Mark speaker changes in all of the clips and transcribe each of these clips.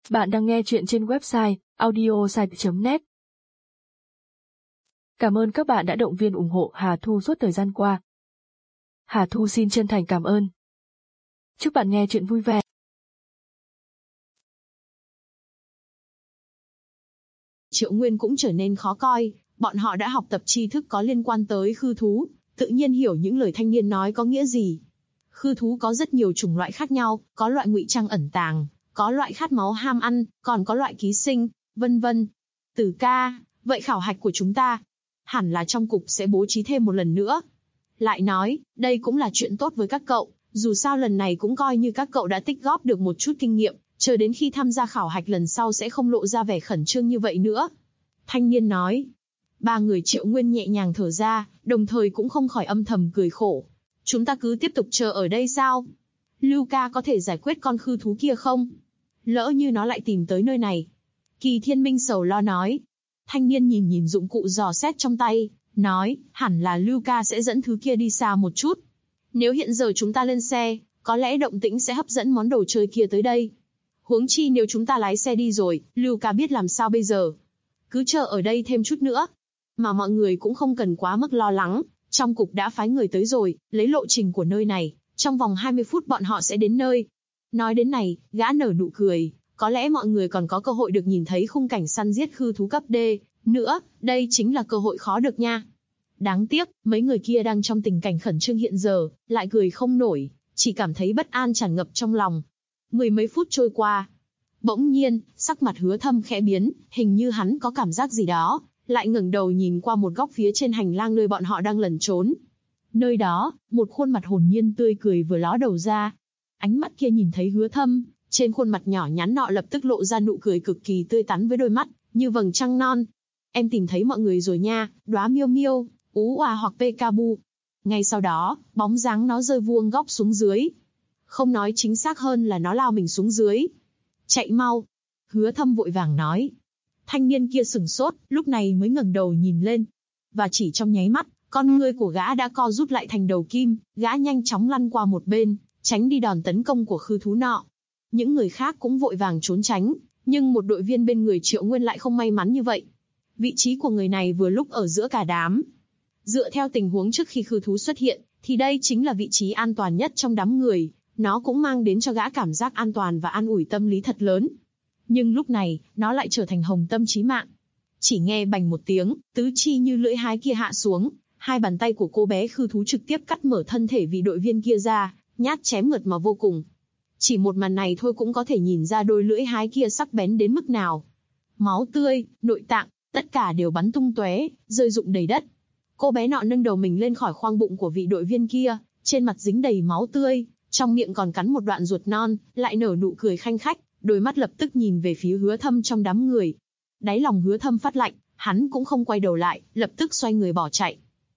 Speaker 1: Bạn đang nghe chuyện trên website audiosite.net. Cảm ơn các bạn đã động viên ủng hộ Hà Thu suốt thời gian qua. Hà Thu xin chân thành cảm ơn. Chúc bạn nghe chuyện vui vẻ.
Speaker 2: Triệu Nguyên cũng trở nên khó coi, bọn họ đã học tập tri thức có liên quan tới khư thú, tự nhiên hiểu những lời thanh niên nói có nghĩa gì. Khư thú có rất nhiều chủng loại khác nhau, có loại ngụy trang ẩn tàng, có loại khát máu ham ăn, còn có loại ký sinh, vân vân. Tử ca, vậy khảo hạch của chúng ta, hẳn là trong cục sẽ bố trí thêm một lần nữa. Lại nói, đây cũng là chuyện tốt với các cậu, dù sao lần này cũng coi như các cậu đã tích góp được một chút kinh nghiệm, chờ đến khi tham gia khảo hạch lần sau sẽ không lộ ra vẻ khẩn trương như vậy nữa. Thanh niên nói. Ba người Triệu Nguyên nhẹ nhàng thở ra, đồng thời cũng không khỏi âm thầm cười khổ. Chúng ta cứ tiếp tục chờ ở đây sao? Lưu ca có thể giải quyết con khư thú kia không? Lỡ như nó lại tìm tới nơi này. Kỳ Thiên Minh sầu lo nói. Thanh niên nhìn dụng cụ dò xét trong tay, nói, hẳn là Lưu ca sẽ dẫn thứ kia đi xa một chút. Nếu hiện giờ chúng ta lên xe, có lẽ động tĩnh sẽ hấp dẫn món đồ chơi kia tới đây. Huống chi nếu chúng ta lái xe đi rồi, Lưu ca biết làm sao bây giờ. Cứ chờ ở đây thêm chút nữa. Mà mọi người cũng không cần quá mức lo lắng, trong cục đã phái người tới rồi, lấy lộ trình của nơi này, trong vòng 20 phút bọn họ sẽ đến nơi. Nói đến này, gã nở nụ cười, có lẽ mọi người còn có cơ hội được nhìn thấy khung cảnh săn giết khư thú cấp D, nữa, đây chính là cơ hội khó được nha. Đáng tiếc, mấy người kia đang trong tình cảnh khẩn trương hiện giờ, lại cười không nổi, chỉ cảm thấy bất an tràn ngập trong lòng. Mười mấy phút trôi qua. Bỗng nhiên, sắc mặt Hứa Thâm khẽ biến, hình như hắn có cảm giác gì đó, lại ngẩng đầu nhìn qua một góc phía trên hành lang nơi bọn họ đang lẩn trốn. Nơi đó, một khuôn mặt hồn nhiên tươi cười vừa ló đầu ra. Ánh mắt kia nhìn thấy Hứa Thâm, trên khuôn mặt nhỏ nhắn nọ lập tức lộ ra nụ cười cực kỳ tươi tắn với đôi mắt như vầng trăng non. Em tìm thấy mọi người rồi nha, Đóa Miêu Miêu, Ú Oà hoặc Peekaboo. Ngay sau đó, bóng dáng nó rơi vuông góc xuống dưới. Không nói chính xác hơn là nó lao mình xuống dưới. Chạy mau. Hứa Thâm vội vàng nói. Thanh niên kia sửng sốt, lúc này mới ngẩng đầu nhìn lên. Và chỉ trong nháy mắt, con ngươi của gã đã co rút lại thành đầu kim, gã nhanh chóng lăn qua một bên, tránh đi đòn tấn công của khư thú nọ. Những người khác cũng vội vàng trốn tránh, nhưng một đội viên bên người Triệu Nguyên lại không may mắn như vậy. Vị trí của người này vừa lúc ở giữa cả đám. Dựa theo tình huống trước khi khư thú xuất hiện, thì đây chính là vị trí an toàn nhất trong đám người, nó cũng mang đến cho gã cảm giác an toàn và an ủi tâm lý thật lớn. Nhưng lúc này, nó lại trở thành hồng tâm chí mạng. Chỉ nghe bành một tiếng, tứ chi như lưỡi hái kia hạ xuống, hai bàn tay của cô bé khư thú trực tiếp cắt mở thân thể vị đội viên kia ra, nhát chém mượt mà vô cùng. Chỉ một màn này thôi cũng có thể nhìn ra đôi lưỡi hái kia sắc bén đến mức nào. Máu tươi, nội tạng, tất cả đều bắn tung tóe, rơi rụng đầy đất. Cô bé nọ nâng đầu mình lên khỏi khoang bụng của vị đội viên kia, trên mặt dính đầy máu tươi, trong miệng còn cắn một đoạn ruột non, lại nở nụ cười khanh khách, đôi mắt lập tức nhìn về phía Hứa Thâm trong đám người. Đáy lòng Hứa Thâm phát lạnh, hắn cũng không quay đầu lại, lập tức xoay người bỏ chạy.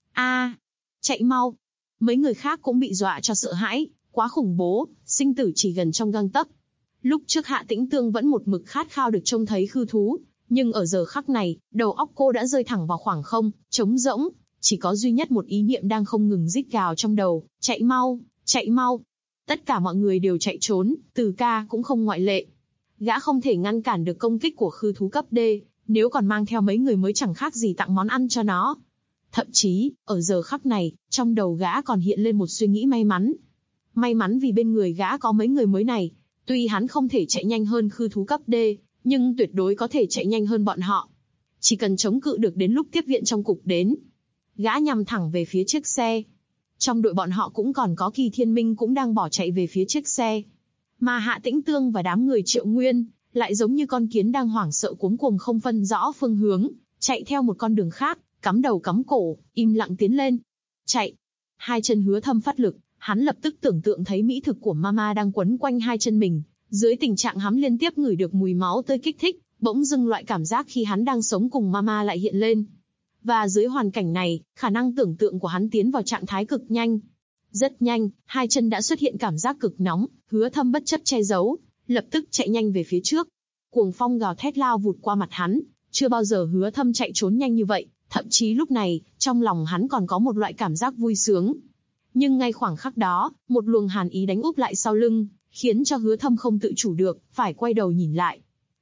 Speaker 2: Chạy mau! Mấy người khác cũng bị dọa cho sợ hãi, quá khủng bố, sinh tử chỉ gần trong gang tấc. Lúc trước Hạ Tĩnh Tương vẫn một mực khát khao được trông thấy khư thú, nhưng ở giờ khắc này, đầu óc cô đã rơi thẳng vào khoảng không, trống rỗng, chỉ có duy nhất một ý niệm đang không ngừng rít gào trong đầu, chạy mau, chạy mau. Tất cả mọi người đều chạy trốn, Từ Ca cũng không ngoại lệ. Gã không thể ngăn cản được công kích của khư thú cấp D, nếu còn mang theo mấy người mới chẳng khác gì tặng món ăn cho nó. Thậm chí, ở giờ khắc này, trong đầu gã còn hiện lên một suy nghĩ may mắn. May mắn vì bên người gã có mấy người mới này, tuy hắn không thể chạy nhanh hơn khư thú cấp D, nhưng tuyệt đối có thể chạy nhanh hơn bọn họ. Chỉ cần chống cự được đến lúc tiếp viện trong cục đến. Gã nhằm thẳng về phía chiếc xe. Trong đội bọn họ cũng còn có Kỳ Thiên Minh cũng đang bỏ chạy về phía chiếc xe. Mà Hạ Tĩnh Tương và đám người Triệu Nguyên, lại giống như con kiến đang hoảng sợ cuống cuồng không phân rõ phương hướng, chạy theo một con đường khác, cắm đầu cắm cổ, im lặng tiến lên. Chạy. Hai chân Hứa Thâm phát lực, hắn lập tức tưởng tượng thấy mỹ thực của Mama đang quấn quanh hai chân mình. Dưới tình trạng hắn liên tiếp ngửi được mùi máu tươi kích thích, bỗng dưng loại cảm giác khi hắn đang sống cùng Mama lại hiện lên. Và dưới hoàn cảnh này, khả năng tưởng tượng của hắn tiến vào trạng thái cực nhanh. Rất nhanh, hai chân đã xuất hiện cảm giác cực nóng, Hứa Thâm bất chấp che giấu, lập tức chạy nhanh về phía trước. Cuồng phong gào thét lao vụt qua mặt hắn, chưa bao giờ Hứa Thâm chạy trốn nhanh như vậy, thậm chí lúc này, trong lòng hắn còn có một loại cảm giác vui sướng. Nhưng ngay khoảng khắc đó, một luồng hàn ý đánh úp lại sau lưng, khiến cho Hứa Thâm không tự chủ được, phải quay đầu nhìn lại.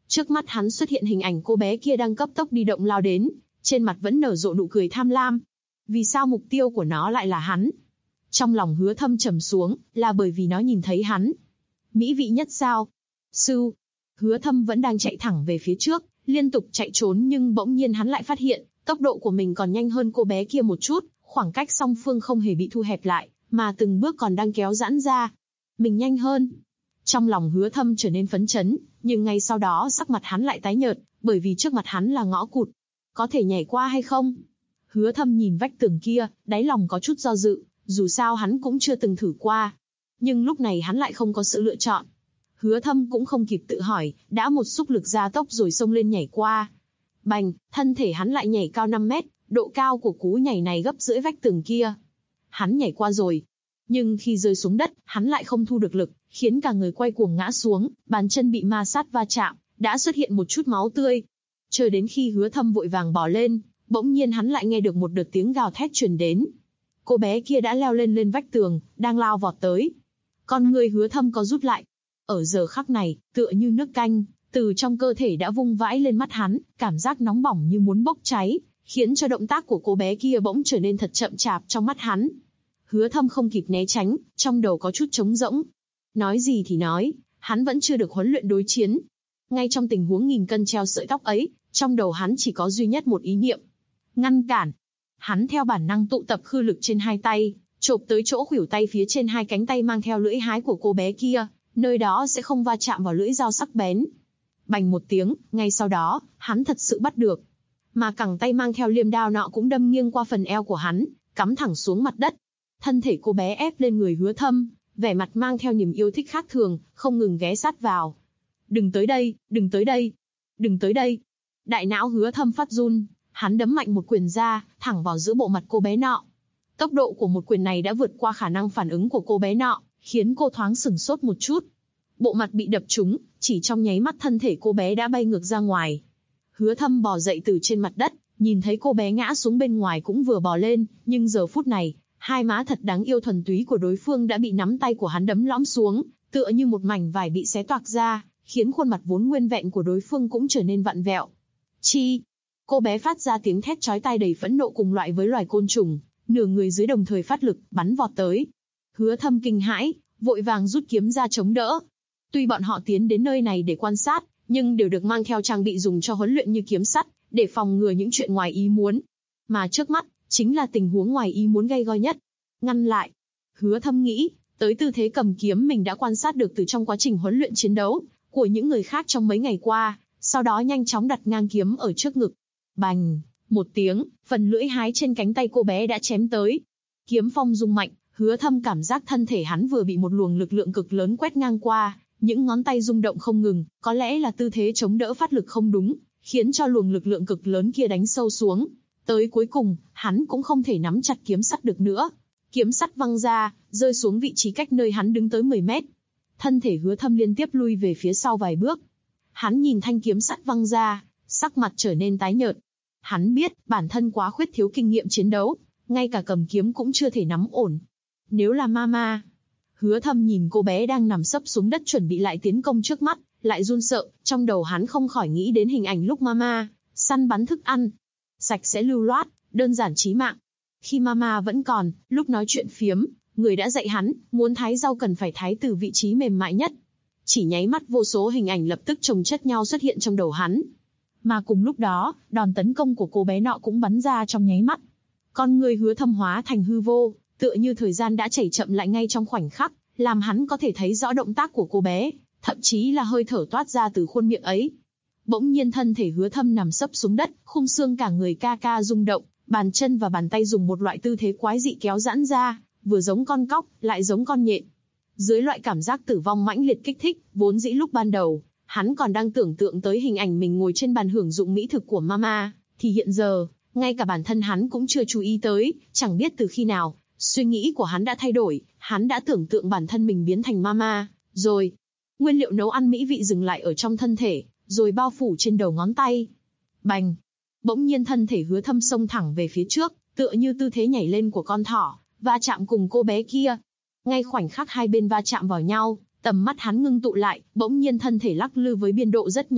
Speaker 2: Trước mắt hắn xuất hiện hình ảnh cô bé kia đang cấp tốc đi động lao đến, trên mặt vẫn nở rộ nụ cười tham lam. Vì sao mục tiêu của nó lại là hắn? Trong lòng Hứa Thâm trầm xuống, là bởi vì nó nhìn thấy hắn. Mỹ vị nhất sao? Sư. Hứa Thâm vẫn đang chạy thẳng về phía trước, liên tục chạy trốn, nhưng bỗng nhiên hắn lại phát hiện, tốc độ của mình còn nhanh hơn cô bé kia một chút, khoảng cách song phương không hề bị thu hẹp lại, mà từng bước còn đang kéo giãn ra. Mình nhanh hơn. Trong lòng Hứa Thâm trở nên phấn chấn, nhưng ngay sau đó sắc mặt hắn lại tái nhợt, bởi vì trước mặt hắn là ngõ cụt. Có thể nhảy qua hay không? Hứa Thâm nhìn vách tường kia, đáy lòng có chút do dự, dù sao hắn cũng chưa từng thử qua. Nhưng lúc này hắn lại không có sự lựa chọn. Hứa Thâm cũng không kịp tự hỏi, đã một xúc lực gia tốc rồi xông lên nhảy qua. Bành, thân thể hắn lại nhảy cao 5 mét, độ cao của cú nhảy này gấp rưỡi vách tường kia. Hắn nhảy qua rồi. Nhưng khi rơi xuống đất, hắn lại không thu được lực, khiến cả người quay cuồng ngã xuống, bàn chân bị ma sát va chạm, đã xuất hiện một chút máu tươi. Chờ đến khi Hứa Thâm vội vàng bò lên, bỗng nhiên hắn lại nghe được một đợt tiếng gào thét truyền đến. Cô bé kia đã leo lên vách tường, đang lao vọt tới. Con người Hứa Thâm có rút lại. Ở giờ khắc này, tựa như nước canh, từ trong cơ thể đã vung vãi lên mắt hắn, cảm giác nóng bỏng như muốn bốc cháy, khiến cho động tác của cô bé kia bỗng trở nên thật chậm chạp trong mắt hắn. Hứa Thâm không kịp né tránh, trong đầu có chút trống rỗng. Nói gì thì nói, hắn vẫn chưa được huấn luyện đối chiến. Ngay trong tình huống nghìn cân treo sợi tóc ấy, trong đầu hắn chỉ có duy nhất một ý niệm. Ngăn cản. Hắn theo bản năng tụ tập khư lực trên hai tay, chộp tới chỗ khuỷu tay phía trên hai cánh tay mang theo lưỡi hái của cô bé kia, nơi đó sẽ không va chạm vào lưỡi dao sắc bén. Bành một tiếng, ngay sau đó, hắn thật sự bắt được. Mà cẳng tay mang theo liềm đao nọ cũng đâm nghiêng qua phần eo của hắn, cắm thẳng xuống mặt đất. Thân thể cô bé ép lên người Hứa Thâm, vẻ mặt mang theo niềm yêu thích khác thường, không ngừng ghé sát vào. Đừng tới đây, đừng tới đây, đừng tới đây. Đại não Hứa Thâm phát run, hắn đấm mạnh một quyền ra, thẳng vào giữa bộ mặt cô bé nọ. Tốc độ của một quyền này đã vượt qua khả năng phản ứng của cô bé nọ, khiến cô thoáng sửng sốt một chút. Bộ mặt bị đập trúng, chỉ trong nháy mắt thân thể cô bé đã bay ngược ra ngoài. Hứa Thâm bò dậy từ trên mặt đất, nhìn thấy cô bé ngã xuống bên ngoài cũng vừa bò lên, nhưng giờ phút này, hai má thật đáng yêu thuần túy của đối phương đã bị nắm tay của hắn đấm lõm xuống, tựa như một mảnh vải bị xé toạc ra, khiến khuôn mặt vốn nguyên vẹn của đối phương cũng trở nên vặn vẹo. Chi! Cô bé phát ra tiếng thét chói tai đầy phẫn nộ cùng loại với loài côn trùng, nửa người dưới đồng thời phát lực, bắn vọt tới. Hứa Thâm kinh hãi, vội vàng rút kiếm ra chống đỡ. Tuy bọn họ tiến đến nơi này để quan sát, nhưng đều được mang theo trang bị dùng cho huấn luyện như kiếm sắt, để phòng ngừa những chuyện ngoài ý muốn. Mà trước mắt, chính là tình huống ngoài ý muốn gay go nhất. Ngăn lại. Hứa Thâm nghĩ, tới tư thế cầm kiếm mình đã quan sát được từ trong quá trình huấn luyện chiến đấu của những người khác trong mấy ngày qua, sau đó nhanh chóng đặt ngang kiếm ở trước ngực. Bành, một tiếng, phần lưỡi hái trên cánh tay cô bé đã chém tới. Kiếm phong rung mạnh, Hứa Thâm cảm giác thân thể hắn vừa bị một luồng lực lượng cực lớn quét ngang qua, những ngón tay rung động không ngừng, có lẽ là tư thế chống đỡ phát lực không đúng, khiến cho luồng lực lượng cực lớn kia đánh sâu xuống. Tới cuối cùng, hắn cũng không thể nắm chặt kiếm sắt được nữa. Kiếm sắt văng ra, rơi xuống vị trí cách nơi hắn đứng tới 10 mét. Thân thể Hứa Thâm liên tiếp lui về phía sau vài bước. Hắn nhìn thanh kiếm sắt văng ra, sắc mặt trở nên tái nhợt. Hắn biết, bản thân quá khuyết thiếu kinh nghiệm chiến đấu, ngay cả cầm kiếm cũng chưa thể nắm ổn. Nếu là Mama. Hứa Thâm nhìn cô bé đang nằm sấp xuống đất chuẩn bị lại tiến công trước mắt, lại run sợ, trong đầu hắn không khỏi nghĩ đến hình ảnh lúc Mama săn bắn thức ăn. Sạch sẽ lưu loát, đơn giản chí mạng. Khi Mama vẫn còn, lúc nói chuyện phiếm, người đã dạy hắn, muốn thái rau cần phải thái từ vị trí mềm mại nhất. Chỉ nháy mắt vô số hình ảnh lập tức chồng chất nhau xuất hiện trong đầu hắn. Mà cùng lúc đó, đòn tấn công của cô bé nọ cũng bắn ra trong nháy mắt. Con người Hứa Thâm hóa thành hư vô, tựa như thời gian đã chảy chậm lại ngay trong khoảnh khắc, làm hắn có thể thấy rõ động tác của cô bé, thậm chí là hơi thở toát ra từ khuôn miệng ấy. Bỗng nhiên thân thể Hứa Thâm nằm sấp xuống đất, khung xương cả người ca ca rung động, bàn chân và bàn tay dùng một loại tư thế quái dị kéo giãn ra, vừa giống con cóc, lại giống con nhện. Dưới loại cảm giác tử vong mãnh liệt kích thích, vốn dĩ lúc ban đầu, hắn còn đang tưởng tượng tới hình ảnh mình ngồi trên bàn hưởng dụng mỹ thực của Mama, thì hiện giờ, ngay cả bản thân hắn cũng chưa chú ý tới, chẳng biết từ khi nào, suy nghĩ của hắn đã thay đổi, hắn đã tưởng tượng bản thân mình biến thành Mama, rồi. Nguyên liệu nấu ăn mỹ vị dừng lại ở trong thân thể, rồi bao phủ trên đầu ngón tay. Bành! Bỗng nhiên thân thể Hứa Thâm xông thẳng về phía trước, tựa như tư thế nhảy lên của con thỏ, va chạm cùng cô bé kia. Ngay khoảnh khắc hai bên va chạm vào nhau, tầm mắt hắn ngưng tụ lại, bỗng nhiên thân thể lắc lư với biên độ rất nhỏ,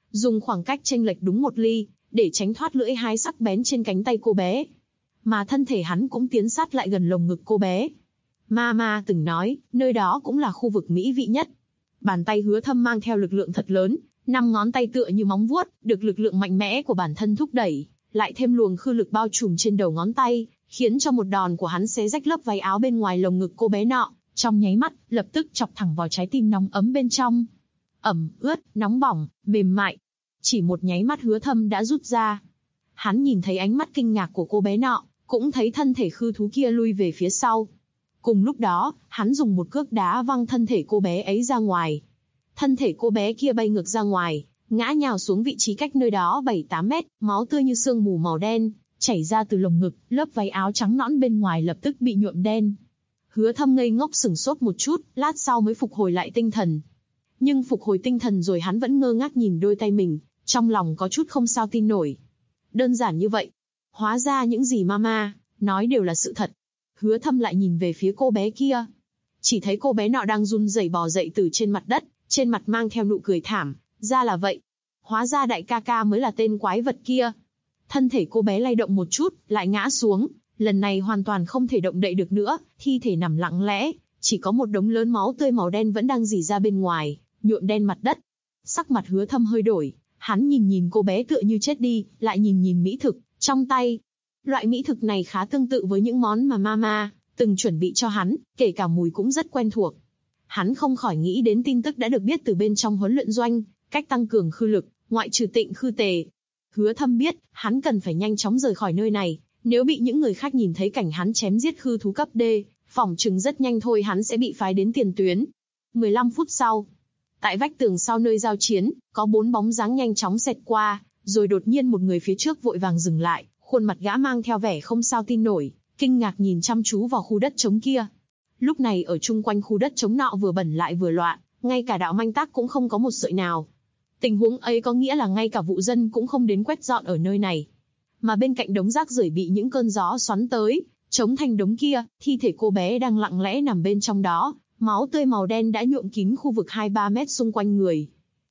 Speaker 2: dùng khoảng cách chênh lệch đúng 1 ly, để tránh thoát lưỡi hái sắc bén trên cánh tay cô bé. Mà thân thể hắn cũng tiến sát lại gần lồng ngực cô bé. Mama từng nói, nơi đó cũng là khu vực mỹ vị nhất. Bàn tay Hứa Thâm mang theo lực lượng thật lớn, 5 ngón tay tựa như móng vuốt, được lực lượng mạnh mẽ của bản thân thúc đẩy, lại thêm luồng khư lực bao trùm trên đầu ngón tay, khiến cho một đòn của hắn xé rách lớp váy áo bên ngoài lồng ngực cô bé nọ, trong nháy mắt, lập tức chọc thẳng vào trái tim nóng ấm bên trong. Ẩm, ướt, nóng bỏng, mềm mại. Chỉ một nháy mắt Hứa Thâm đã rút ra. Hắn nhìn thấy ánh mắt kinh ngạc của cô bé nọ, cũng thấy thân thể khư thú kia lui về phía sau. Cùng lúc đó, hắn dùng một cước đá văng thân thể cô bé ấy ra ngoài. Thân thể cô bé kia bay ngược ra ngoài, ngã nhào xuống vị trí cách nơi đó 7-8 mét, máu tươi như sương mù màu đen, chảy ra từ lồng ngực, lớp váy áo trắng nõn bên ngoài lập tức bị nhuộm đen. Hứa Thâm ngây ngốc sửng sốt một chút, lát sau mới phục hồi lại tinh thần. Nhưng phục hồi tinh thần rồi hắn vẫn ngơ ngác nhìn đôi tay mình, trong lòng có chút không sao tin nổi. Đơn giản như vậy. Hóa ra những gì Mama nói đều là sự thật. Hứa Thâm lại nhìn về phía cô bé kia. Chỉ thấy cô bé nọ đang run rẩy bò dậy từ trên mặt đất, trên mặt mang theo nụ cười thảm. Ra là vậy. Hóa ra đại ca ca mới là tên quái vật kia. Thân thể cô bé lay động một chút, lại ngã xuống. Lần này hoàn toàn không thể động đậy được nữa, thi thể nằm lặng lẽ, chỉ có một đống lớn máu tươi màu đen vẫn đang rỉ ra bên ngoài, nhuộm đen mặt đất. Sắc mặt Hứa Thâm hơi đổi, hắn nhìn cô bé tựa như chết đi, lại nhìn mỹ thực trong tay. Loại mỹ thực này khá tương tự với những món mà Mama từng chuẩn bị cho hắn, kể cả mùi cũng rất quen thuộc. Hắn không khỏi nghĩ đến tin tức đã được biết từ bên trong huấn luyện doanh, cách tăng cường khư lực, ngoại trừ Tịnh Khư Tề. Hứa Thâm biết, hắn cần phải nhanh chóng rời khỏi nơi này, nếu bị những người khác nhìn thấy cảnh hắn chém giết khư thú cấp D, phỏng chừng rất nhanh thôi hắn sẽ bị phái đến tiền tuyến. 15 phút sau, tại vách tường sau nơi giao chiến, có 4 bóng dáng nhanh chóng xẹt qua, rồi đột nhiên một người phía trước vội vàng dừng lại, khuôn mặt gã mang theo vẻ không sao tin nổi, kinh ngạc nhìn chăm chú vào khu đất trống kia. Lúc này ở chung quanh khu đất trống nọ vừa bẩn lại vừa loạn, ngay cả đạo manh tác cũng không có một sợi nào. Tình huống ấy có nghĩa là ngay cả vụ dân cũng không đến quét dọn ở nơi này. Mà bên cạnh đống rác rưởi bị những cơn gió xoắn tới, chống thành đống kia, thi thể cô bé đang lặng lẽ nằm bên trong đó, máu tươi màu đen đã nhuộm kín khu vực 2-3 mét xung quanh người.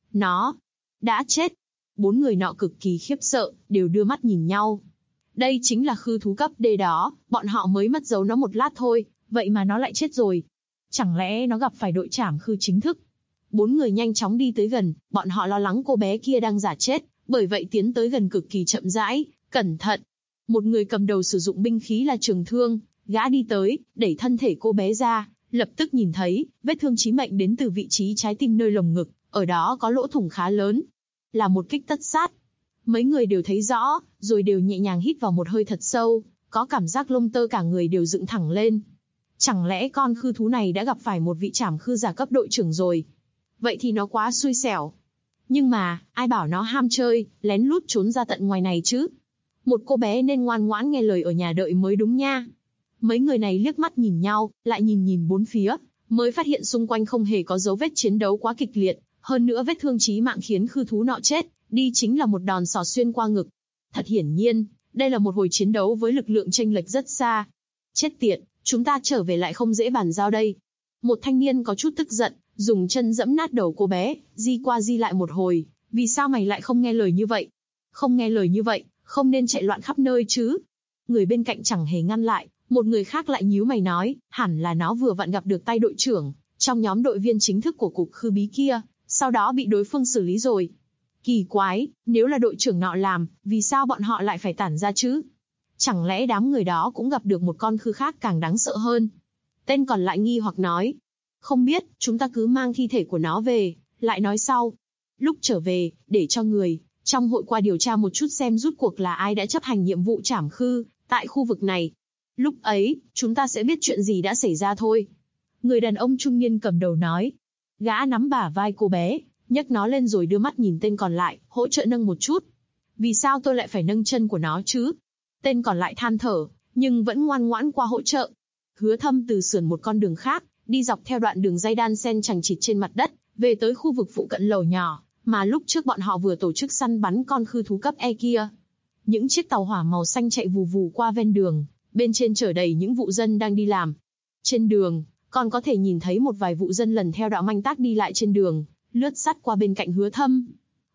Speaker 2: Nó đã chết. 4 người nọ cực kỳ khiếp sợ, đều đưa mắt nhìn nhau. Đây chính là khư thú cấp D đó, bọn họ mới mất dấu nó một lát thôi, vậy mà nó lại chết rồi. Chẳng lẽ nó gặp phải đội trảm khư chính thức? 4 người nhanh chóng đi tới gần, bọn họ lo lắng cô bé kia đang giả chết, bởi vậy tiến tới gần cực kỳ chậm rãi, cẩn thận. Một người cầm đầu sử dụng binh khí là trường thương, gã đi tới, đẩy thân thể cô bé ra, lập tức nhìn thấy, vết thương chí mệnh đến từ vị trí trái tim nơi lồng ngực, ở đó có lỗ thủng khá lớn. Là một kích tất sát. Mấy người đều thấy rõ, rồi đều nhẹ nhàng hít vào một hơi thật sâu, có cảm giác lông tơ cả người đều dựng thẳng lên. Chẳng lẽ con khư thú này đã gặp phải một vị trảm khư giả cấp đội trưởng rồi? Vậy thì nó quá xui xẻo. Nhưng mà, ai bảo nó ham chơi, lén lút trốn ra tận ngoài này chứ? Một cô bé nên ngoan ngoãn nghe lời ở nhà đợi mới đúng nha. Mấy người này liếc mắt nhìn nhau, lại nhìn bốn phía, mới phát hiện xung quanh không hề có dấu vết chiến đấu quá kịch liệt, hơn nữa vết thương chí mạng khiến khư thú nọ chết, đi chính là một đòn sỏ xuyên qua ngực. Thật hiển nhiên, đây là một hồi chiến đấu với lực lượng chênh lệch rất xa. Chết tiệt, chúng ta trở về lại không dễ bàn giao đây. Một thanh niên có chút tức giận, dùng chân dẫm nát đầu cô bé, di qua di lại một hồi. Vì sao mày lại không nghe lời như vậy? Không nghe lời như vậy, không nên chạy loạn khắp nơi chứ. Người bên cạnh chẳng hề ngăn lại, một người khác lại nhíu mày nói, hẳn là nó vừa vặn gặp được tay đội trưởng, trong nhóm đội viên chính thức của cục khư bí kia, sau đó bị đối phương xử lý rồi. Kỳ quái, nếu là đội trưởng nọ làm, vì sao bọn họ lại phải tản ra chứ? Chẳng lẽ đám người đó cũng gặp được một con khư khác càng đáng sợ hơn? Tên còn lại nghi hoặc nói, không biết, chúng ta cứ mang thi thể của nó về, lại nói sau. Lúc trở về, để cho người trong hội qua điều tra một chút xem rút cuộc là ai đã chấp hành nhiệm vụ trảm khư tại khu vực này. Lúc ấy, chúng ta sẽ biết chuyện gì đã xảy ra thôi. Người đàn ông trung niên cầm đầu nói. Gã nắm bả vai cô bé, nhấc nó lên rồi đưa mắt nhìn tên còn lại, hỗ trợ nâng một chút. Vì sao tôi lại phải nâng chân của nó chứ? Tên còn lại than thở, nhưng vẫn ngoan ngoãn qua hỗ trợ. Hứa Thâm từ sườn một con đường khác, đi dọc theo đoạn đường dây đan sen chằng chịt trên mặt đất, về tới khu vực phụ cận lầu nhỏ, mà lúc trước bọn họ vừa tổ chức săn bắn con khư thú cấp E kia. Những chiếc tàu hỏa màu xanh chạy vù vù qua ven đường, bên trên chở đầy những vụ dân đang đi làm. Trên đường, còn có thể nhìn thấy một vài vụ dân lần theo đạo manh tác đi lại trên đường, lướt sắt qua bên cạnh Hứa Thâm.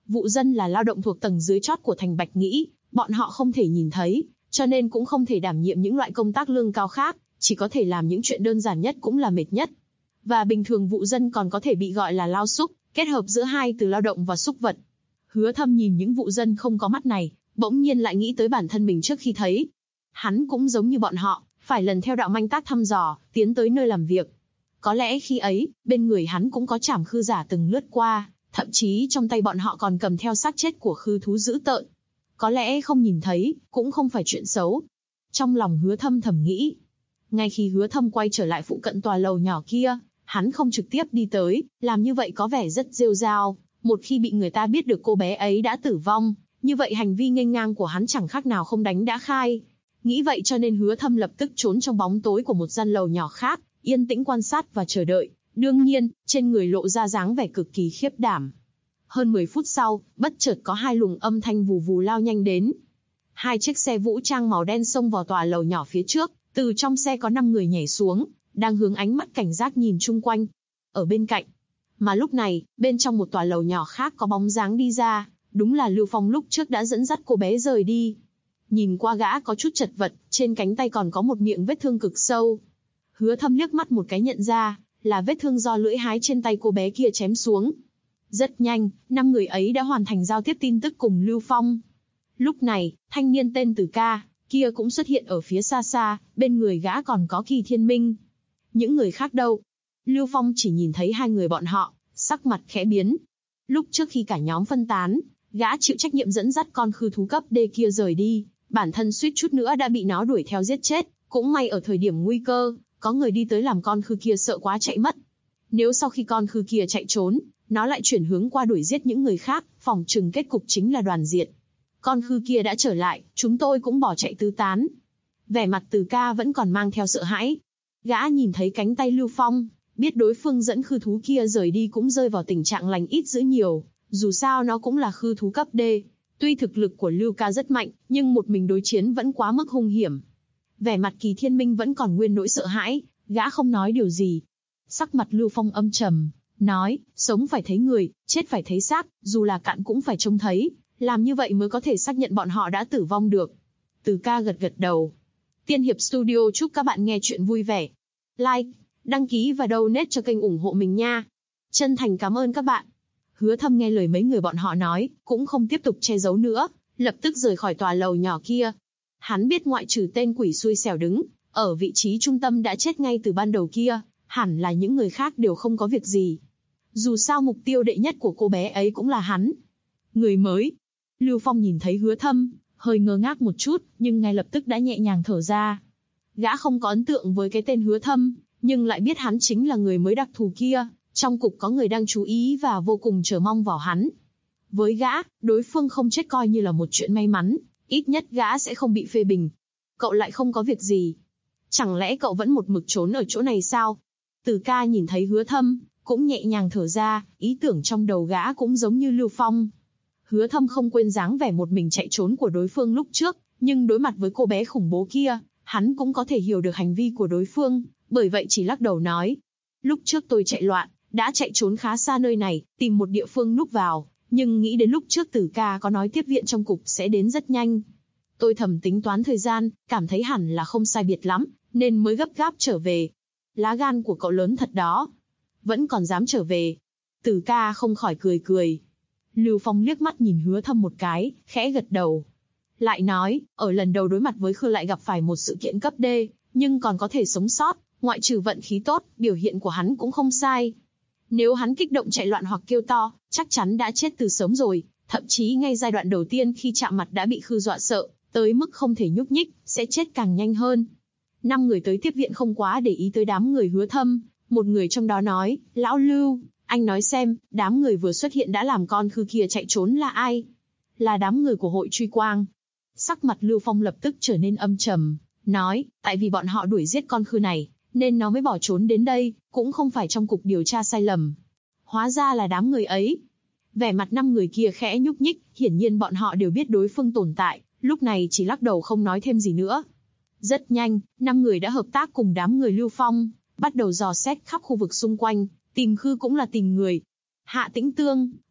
Speaker 2: Vụ dân là lao động thuộc tầng dưới chót của thành Bạch Nghĩ, bọn họ không thể nhìn thấy, cho nên cũng không thể đảm nhiệm những loại công tác lương cao khác, chỉ có thể làm những chuyện đơn giản nhất cũng là mệt nhất. Và bình thường vụ dân còn có thể bị gọi là lao súc, kết hợp giữa hai từ lao động và súc vật. Hứa Thâm nhìn những vụ dân không có mắt này, bỗng nhiên lại nghĩ tới bản thân mình trước khi thấy. Hắn cũng giống như bọn họ, phải lần theo đạo manh tác thăm dò, tiến tới nơi làm việc. Có lẽ khi ấy, bên người hắn cũng có trảm khư giả từng lướt qua, thậm chí trong tay bọn họ còn cầm theo xác chết của khư thú dữ tợn. Có lẽ không nhìn thấy, cũng không phải chuyện xấu. Trong lòng Hứa Thâm thầm nghĩ. Ngay khi Hứa Thâm quay trở lại phụ cận tòa lầu nhỏ kia, hắn không trực tiếp đi tới, làm như vậy có vẻ rất rêu rao. Một khi bị người ta biết được cô bé ấy đã tử vong, như vậy hành vi nghênh ngang của hắn chẳng khác nào không đánh đã khai. Nghĩ vậy cho nên Hứa Thâm lập tức trốn trong bóng tối của một gian lầu nhỏ khác, yên tĩnh quan sát và chờ đợi. Đương nhiên, trên người lộ ra dáng vẻ cực kỳ khiếp đảm. Hơn 10 phút sau, bất chợt có hai luồng âm thanh vù vù lao nhanh đến. Hai chiếc xe vũ trang màu đen xông vào tòa lầu nhỏ phía trước, từ trong xe có 5 người nhảy xuống, đang hướng ánh mắt cảnh giác nhìn chung quanh. Ở bên cạnh, mà lúc này, bên trong một tòa lầu nhỏ khác có bóng dáng đi ra, đúng là Lưu Phong lúc trước đã dẫn dắt cô bé rời đi. Nhìn qua gã có chút chật vật, trên cánh tay còn có một miệng vết thương cực sâu. Hứa Thâm liếc mắt một cái nhận ra, là vết thương do lưỡi hái trên tay cô bé kia chém xuống. Rất nhanh, 5 người ấy đã hoàn thành giao tiếp tin tức cùng Lưu Phong. Lúc này, thanh niên tên Từ Ca kia cũng xuất hiện ở phía xa xa, bên người gã còn có Kỳ Thiên Minh. Những người khác đâu? Lưu Phong chỉ nhìn thấy hai người bọn họ, sắc mặt khẽ biến. Lúc trước khi cả nhóm phân tán, gã chịu trách nhiệm dẫn dắt con khư thú cấp D kia rời đi, bản thân suýt chút nữa đã bị nó đuổi theo giết chết, cũng may ở thời điểm nguy cơ, có người đi tới làm con khư kia sợ quá chạy mất. Nếu sau khi con khư kia chạy trốn, nó lại chuyển hướng qua đuổi giết những người khác, phòng chừng kết cục chính là đoàn diệt. Con khư kia đã trở lại, chúng tôi cũng bỏ chạy tứ tán. Vẻ mặt Từ Ca vẫn còn mang theo sợ hãi. Gã nhìn thấy cánh tay Lưu Phong, biết đối phương dẫn khư thú kia rời đi cũng rơi vào tình trạng lành ít dữ nhiều, dù sao nó cũng là khư thú cấp D. Tuy thực lực của Lưu Ca rất mạnh, nhưng một mình đối chiến vẫn quá mức hung hiểm. Vẻ mặt Kỳ Thiên Minh vẫn còn nguyên nỗi sợ hãi, gã không nói điều gì. Sắc mặt Lưu Phong âm trầm, nói, sống phải thấy người, chết phải thấy xác, dù là cạn cũng phải trông thấy, làm như vậy mới có thể xác nhận bọn họ đã tử vong được. Từ Ca gật gật đầu. Tiên Hiệp Studio chúc các bạn nghe chuyện vui vẻ. Like, đăng ký và donate cho kênh ủng hộ mình nha. Chân thành cảm ơn các bạn. Hứa Thâm nghe lời mấy người bọn họ nói, cũng không tiếp tục che giấu nữa, lập tức rời khỏi tòa lầu nhỏ kia. Hắn biết ngoại trừ tên quỷ xui xẻo đứng ở vị trí trung tâm đã chết ngay từ ban đầu kia, hẳn là những người khác đều không có việc gì. Dù sao mục tiêu đệ nhất của cô bé ấy cũng là hắn. Người mới. Lưu Phong nhìn thấy Hứa Thâm, hơi ngơ ngác một chút, nhưng ngay lập tức đã nhẹ nhàng thở ra. Gã không có ấn tượng với cái tên Hứa Thâm, nhưng lại biết hắn chính là người mới đặc thù kia, trong cục có người đang chú ý và vô cùng chờ mong vào hắn. Với gã, đối phương không chết coi như là một chuyện may mắn, ít nhất gã sẽ không bị phê bình. Cậu lại không có việc gì. Chẳng lẽ cậu vẫn một mực trốn ở chỗ này sao? Từ Ca nhìn thấy Hứa Thâm, cũng nhẹ nhàng thở ra, ý tưởng trong đầu gã cũng giống như Lưu Phong. Hứa Thâm không quên dáng vẻ một mình chạy trốn của đối phương lúc trước, nhưng đối mặt với cô bé khủng bố kia, hắn cũng có thể hiểu được hành vi của đối phương, bởi vậy chỉ lắc đầu nói. Lúc trước tôi chạy loạn, đã chạy trốn khá xa nơi này, tìm một địa phương núp vào, nhưng nghĩ đến lúc trước Từ Ca có nói tiếp viện trong cục sẽ đến rất nhanh. Tôi thầm tính toán thời gian, cảm thấy hẳn là không sai biệt lắm, nên mới gấp gáp trở về. Lá gan của cậu lớn thật đó. Vẫn còn dám trở về. Từ Ca không khỏi cười cười. Lưu Phong liếc mắt nhìn Hứa Thâm một cái, khẽ gật đầu. Lại nói, ở lần đầu đối mặt với Khư lại gặp phải một sự kiện cấp D, nhưng còn có thể sống sót, ngoại trừ vận khí tốt, biểu hiện của hắn cũng không sai. Nếu hắn kích động chạy loạn hoặc kêu to, chắc chắn đã chết từ sớm rồi, thậm chí ngay giai đoạn đầu tiên khi chạm mặt đã bị Khư dọa sợ, tới mức không thể nhúc nhích, sẽ chết càng nhanh hơn. 5 người tới tiếp viện không quá để ý tới đám người Hứa Thâm, một người trong đó nói, Lão Lưu, anh nói xem, đám người vừa xuất hiện đã làm con Khư kia chạy trốn là ai? Là đám người của hội truy quang. Sắc mặt Lưu Phong lập tức trở nên âm trầm, nói, tại vì bọn họ đuổi giết con Khư này, nên nó mới bỏ trốn đến đây, cũng không phải trong cục điều tra sai lầm. Hóa ra là đám người ấy. Vẻ mặt 5 người kia khẽ nhúc nhích, hiển nhiên bọn họ đều biết đối phương tồn tại, lúc này chỉ lắc đầu không nói thêm gì nữa. Rất nhanh, 5 người đã hợp tác cùng đám người Lưu Phong, bắt đầu dò xét khắp khu vực xung quanh, tìm Khư cũng là tìm người. Hạ Tĩnh Tương,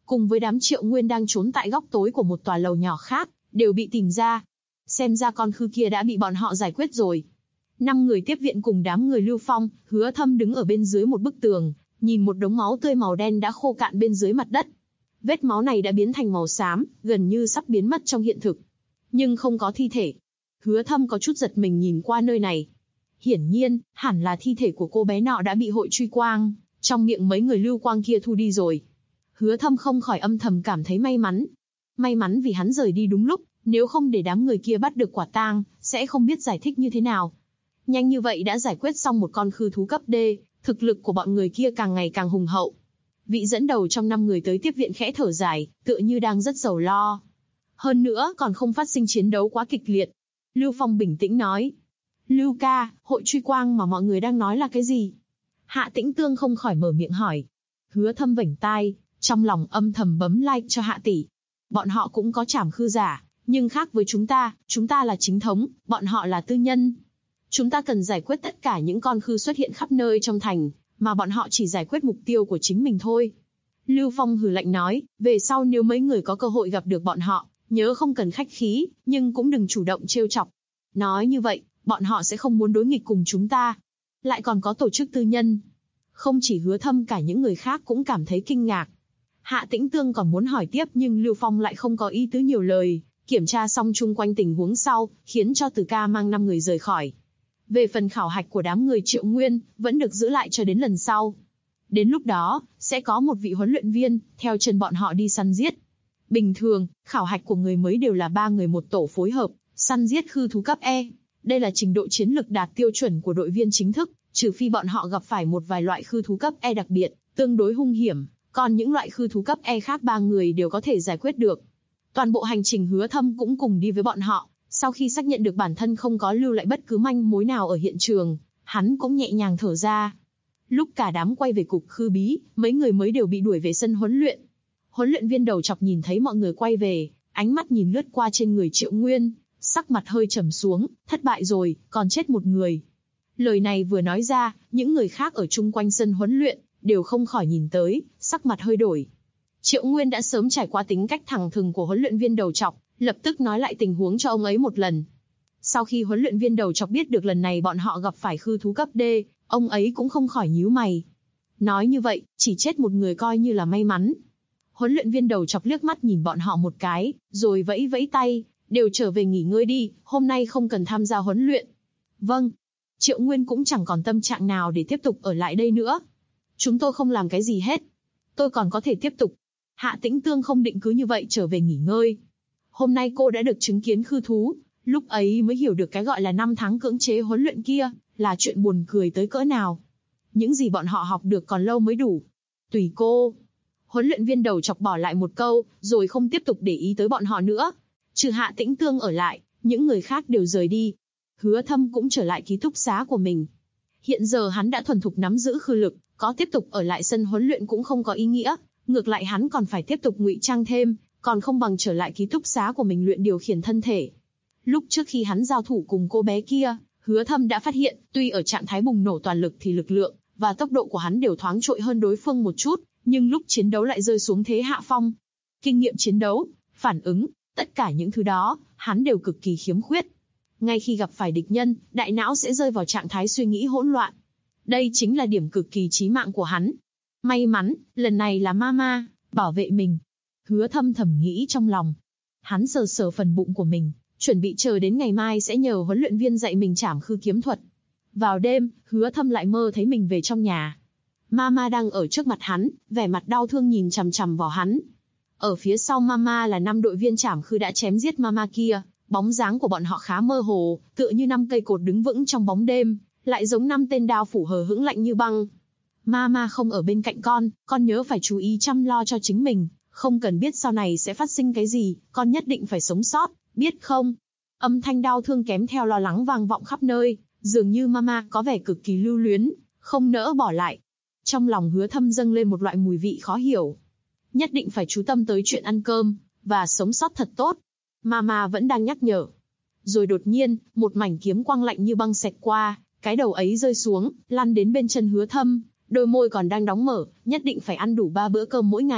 Speaker 2: cùng với đám Triệu Nguyên đang trốn tại góc tối của một tòa lầu nhỏ khác, đều bị tìm ra. Xem ra con khư kia đã bị bọn họ giải quyết rồi. 5 người tiếp viện cùng đám người Lưu Phong, Hứa Thâm đứng ở bên dưới một bức tường, nhìn một đống máu tươi màu đen đã khô cạn bên dưới mặt đất. Vết máu này đã biến thành màu xám, gần như sắp biến mất trong hiện thực. Nhưng không có thi thể. Hứa Thâm có chút giật mình nhìn qua nơi này. Hiển nhiên, hẳn là thi thể của cô bé nọ đã bị hội truy quang, trong miệng mấy người Lưu Quang kia thu đi rồi. Hứa Thâm không khỏi âm thầm cảm thấy may mắn. May mắn vì hắn rời đi đúng lúc, nếu không để đám người kia bắt được quả tang, sẽ không biết giải thích như thế nào. Nhanh như vậy đã giải quyết xong một con khư thú cấp D, thực lực của bọn người kia càng ngày càng hùng hậu. Vị dẫn đầu trong 5 người tới tiếp viện khẽ thở dài, tựa như đang rất sầu lo. Hơn nữa còn không phát sinh chiến đấu quá kịch liệt. Lưu Phong bình tĩnh nói. Lưu ca, hội truy quang mà mọi người đang nói là cái gì? Hạ Tĩnh Tương không khỏi mở miệng hỏi. Hứa Thâm vểnh tai, trong lòng âm thầm bấm like cho Hạ tỷ. Bọn họ cũng có trảm khư giả, nhưng khác với chúng ta là chính thống, bọn họ là tư nhân. Chúng ta cần giải quyết tất cả những con khư xuất hiện khắp nơi trong thành, mà bọn họ chỉ giải quyết mục tiêu của chính mình thôi. Lưu Phong hừ lạnh nói, về sau nếu mấy người có cơ hội gặp được bọn họ, nhớ không cần khách khí, nhưng cũng đừng chủ động trêu chọc. Nói như vậy, bọn họ sẽ không muốn đối nghịch cùng chúng ta. Lại còn có tổ chức tư nhân. Không chỉ Hứa Thâm, cả những người khác cũng cảm thấy kinh ngạc. Hạ Tĩnh Tương còn muốn hỏi tiếp nhưng Lưu Phong lại không có ý tứ nhiều lời, kiểm tra xong chung quanh tình huống sau, khiến cho Từ Ca mang 5 người rời khỏi. Về phần khảo hạch của đám người Triệu Nguyên, vẫn được giữ lại cho đến lần sau. Đến lúc đó, sẽ có một vị huấn luyện viên, theo chân bọn họ đi săn giết. Bình thường, khảo hạch của người mới đều là 3 người một tổ phối hợp, săn giết khư thú cấp E. Đây là trình độ chiến lực đạt tiêu chuẩn của đội viên chính thức, trừ phi bọn họ gặp phải một vài loại khư thú cấp E đặc biệt, tương đối hung hiểm, còn những loại khư thú cấp E khác 3 người đều có thể giải quyết được. Toàn bộ hành trình Hứa Thâm cũng cùng đi với bọn họ, sau khi xác nhận được bản thân không có lưu lại bất cứ manh mối nào ở hiện trường, hắn cũng nhẹ nhàng thở ra. Lúc cả đám quay về cục khư bí, mấy người mới đều bị đuổi về sân huấn luyện. Huấn luyện viên đầu chọc nhìn thấy mọi người quay về, ánh mắt nhìn lướt qua trên người Triệu Nguyên, sắc mặt hơi trầm xuống, thất bại rồi, còn chết một người. Lời này vừa nói ra, những người khác ở chung quanh sân huấn luyện, đều không khỏi nhìn tới, sắc mặt hơi đổi. Triệu Nguyên đã sớm trải qua tính cách thẳng thừng của huấn luyện viên đầu chọc, lập tức nói lại tình huống cho ông ấy một lần. Sau khi huấn luyện viên đầu chọc biết được lần này bọn họ gặp phải khư thú cấp D, ông ấy cũng không khỏi nhíu mày. Nói như vậy, chỉ chết một người coi như là may mắn. Huấn luyện viên đầu chọc liếc mắt nhìn bọn họ một cái, rồi vẫy vẫy tay, đều trở về nghỉ ngơi đi, hôm nay không cần tham gia huấn luyện. Vâng. Triệu Nguyên cũng chẳng còn tâm trạng nào để tiếp tục ở lại đây nữa. Chúng tôi không làm cái gì hết. Tôi còn có thể tiếp tục. Hạ Tĩnh Tương không định cứ như vậy trở về nghỉ ngơi. Hôm nay cô đã được chứng kiến khư thú, lúc ấy mới hiểu được cái gọi là 5 tháng cưỡng chế huấn luyện kia, là chuyện buồn cười tới cỡ nào. Những gì bọn họ học được còn lâu mới đủ. Tùy cô. Huấn luyện viên đầu chọc bỏ lại một câu, rồi không tiếp tục để ý tới bọn họ nữa. Trừ Hạ Tĩnh Tương ở lại, những người khác đều rời đi. Hứa Thâm cũng trở lại ký túc xá của mình. Hiện giờ hắn đã thuần thục nắm giữ khư lực, có tiếp tục ở lại sân huấn luyện cũng không có ý nghĩa. Ngược lại hắn còn phải tiếp tục ngụy trang thêm, còn không bằng trở lại ký túc xá của mình luyện điều khiển thân thể. Lúc trước khi hắn giao thủ cùng cô bé kia, Hứa Thâm đã phát hiện, tuy ở trạng thái bùng nổ toàn lực thì lực lượng và tốc độ của hắn đều thoáng trội hơn đối phương một chút, nhưng lúc chiến đấu lại rơi xuống thế hạ phong. Kinh nghiệm chiến đấu, phản ứng, tất cả những thứ đó, hắn đều cực kỳ khiếm khuyết. Ngay khi gặp phải địch nhân, đại não sẽ rơi vào trạng thái suy nghĩ hỗn loạn. Đây chính là điểm cực kỳ chí mạng của hắn. May mắn, lần này là Mama bảo vệ mình. Hứa Thâm thầm nghĩ trong lòng. Hắn sờ sờ phần bụng của mình, chuẩn bị chờ đến ngày mai sẽ nhờ huấn luyện viên dạy mình trảm khư kiếm thuật. Vào đêm, Hứa Thâm lại mơ thấy mình về trong nhà. Mama đang ở trước mặt hắn, vẻ mặt đau thương nhìn chằm chằm vào hắn. Ở phía sau Mama là 5 đội viên trảm khư đã chém giết Mama kia, bóng dáng của bọn họ khá mơ hồ, tựa như 5 cây cột đứng vững trong bóng đêm, lại giống 5 tên đao phủ hờ hững lạnh như băng. Mama không ở bên cạnh con nhớ phải chú ý chăm lo cho chính mình, không cần biết sau này sẽ phát sinh cái gì, con nhất định phải sống sót, biết không? Âm thanh đau thương kém theo lo lắng vang vọng khắp nơi, dường như Mama có vẻ cực kỳ lưu luyến, không nỡ bỏ lại. Trong lòng Hứa Thâm dâng lên một loại mùi vị khó hiểu. Nhất định phải chú tâm tới chuyện ăn cơm, và sống sót thật tốt. Mama vẫn đang nhắc nhở. Rồi đột nhiên, một mảnh kiếm quang lạnh như băng xẹt qua, cái đầu ấy rơi xuống, lăn đến bên chân Hứa Thâm, đôi môi còn đang đóng mở, nhất định phải ăn đủ 3 bữa cơm mỗi ngày,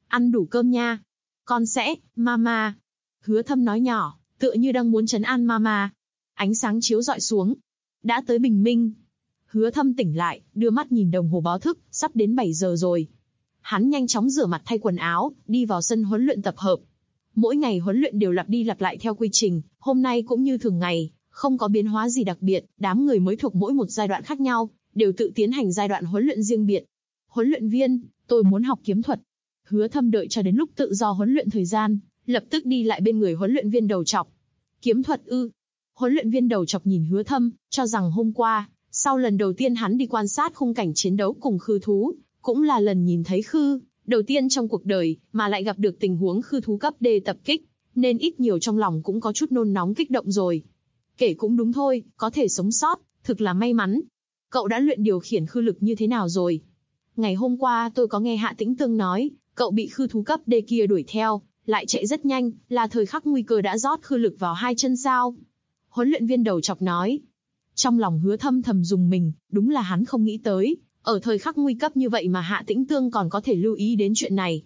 Speaker 2: Ăn đủ cơm nha. Con sẽ, mama. Hứa Thâm nói nhỏ, tựa như đang muốn trấn an mama. Ánh sáng chiếu rọi xuống. Đã tới bình minh. Hứa Thâm tỉnh lại, đưa mắt nhìn đồng hồ báo thức, sắp đến 7 giờ rồi. Hắn nhanh chóng rửa mặt thay quần áo, đi vào sân huấn luyện tập hợp. Mỗi ngày huấn luyện đều lặp đi lặp lại theo quy trình, hôm nay cũng như thường ngày, không có biến hóa gì đặc biệt, đám người mới thuộc mỗi một giai đoạn khác nhau, đều tự tiến hành giai đoạn huấn luyện riêng biệt. Huấn luyện viên, tôi muốn học kiếm thuật. Hứa Thâm đợi cho đến lúc tự do huấn luyện thời gian, lập tức đi lại bên người huấn luyện viên đầu trọc. Kiếm thuật ư? Huấn luyện viên đầu trọc nhìn Hứa Thâm, cho rằng hôm qua, sau lần đầu tiên hắn đi quan sát khung cảnh chiến đấu cùng khư thú, cũng là lần nhìn thấy khư, đầu tiên trong cuộc đời, mà lại gặp được tình huống khư thú cấp D tập kích, nên ít nhiều trong lòng cũng có chút nôn nóng kích động rồi. Kể cũng đúng thôi, có thể sống sót, thực là may mắn. Cậu đã luyện điều khiển khư lực như thế nào rồi? Ngày hôm qua tôi có nghe Hạ Tĩnh Tương nói, cậu bị khư thú cấp D kia đuổi theo, lại chạy rất nhanh, là thời khắc nguy cơ đã rót khư lực vào hai chân sao? Huấn luyện viên đầu chọc nói. Trong lòng Hứa Thâm thầm dùng mình, đúng là hắn không nghĩ tới, ở thời khắc nguy cấp như vậy mà Hạ Tĩnh Tương còn có thể lưu ý đến chuyện này.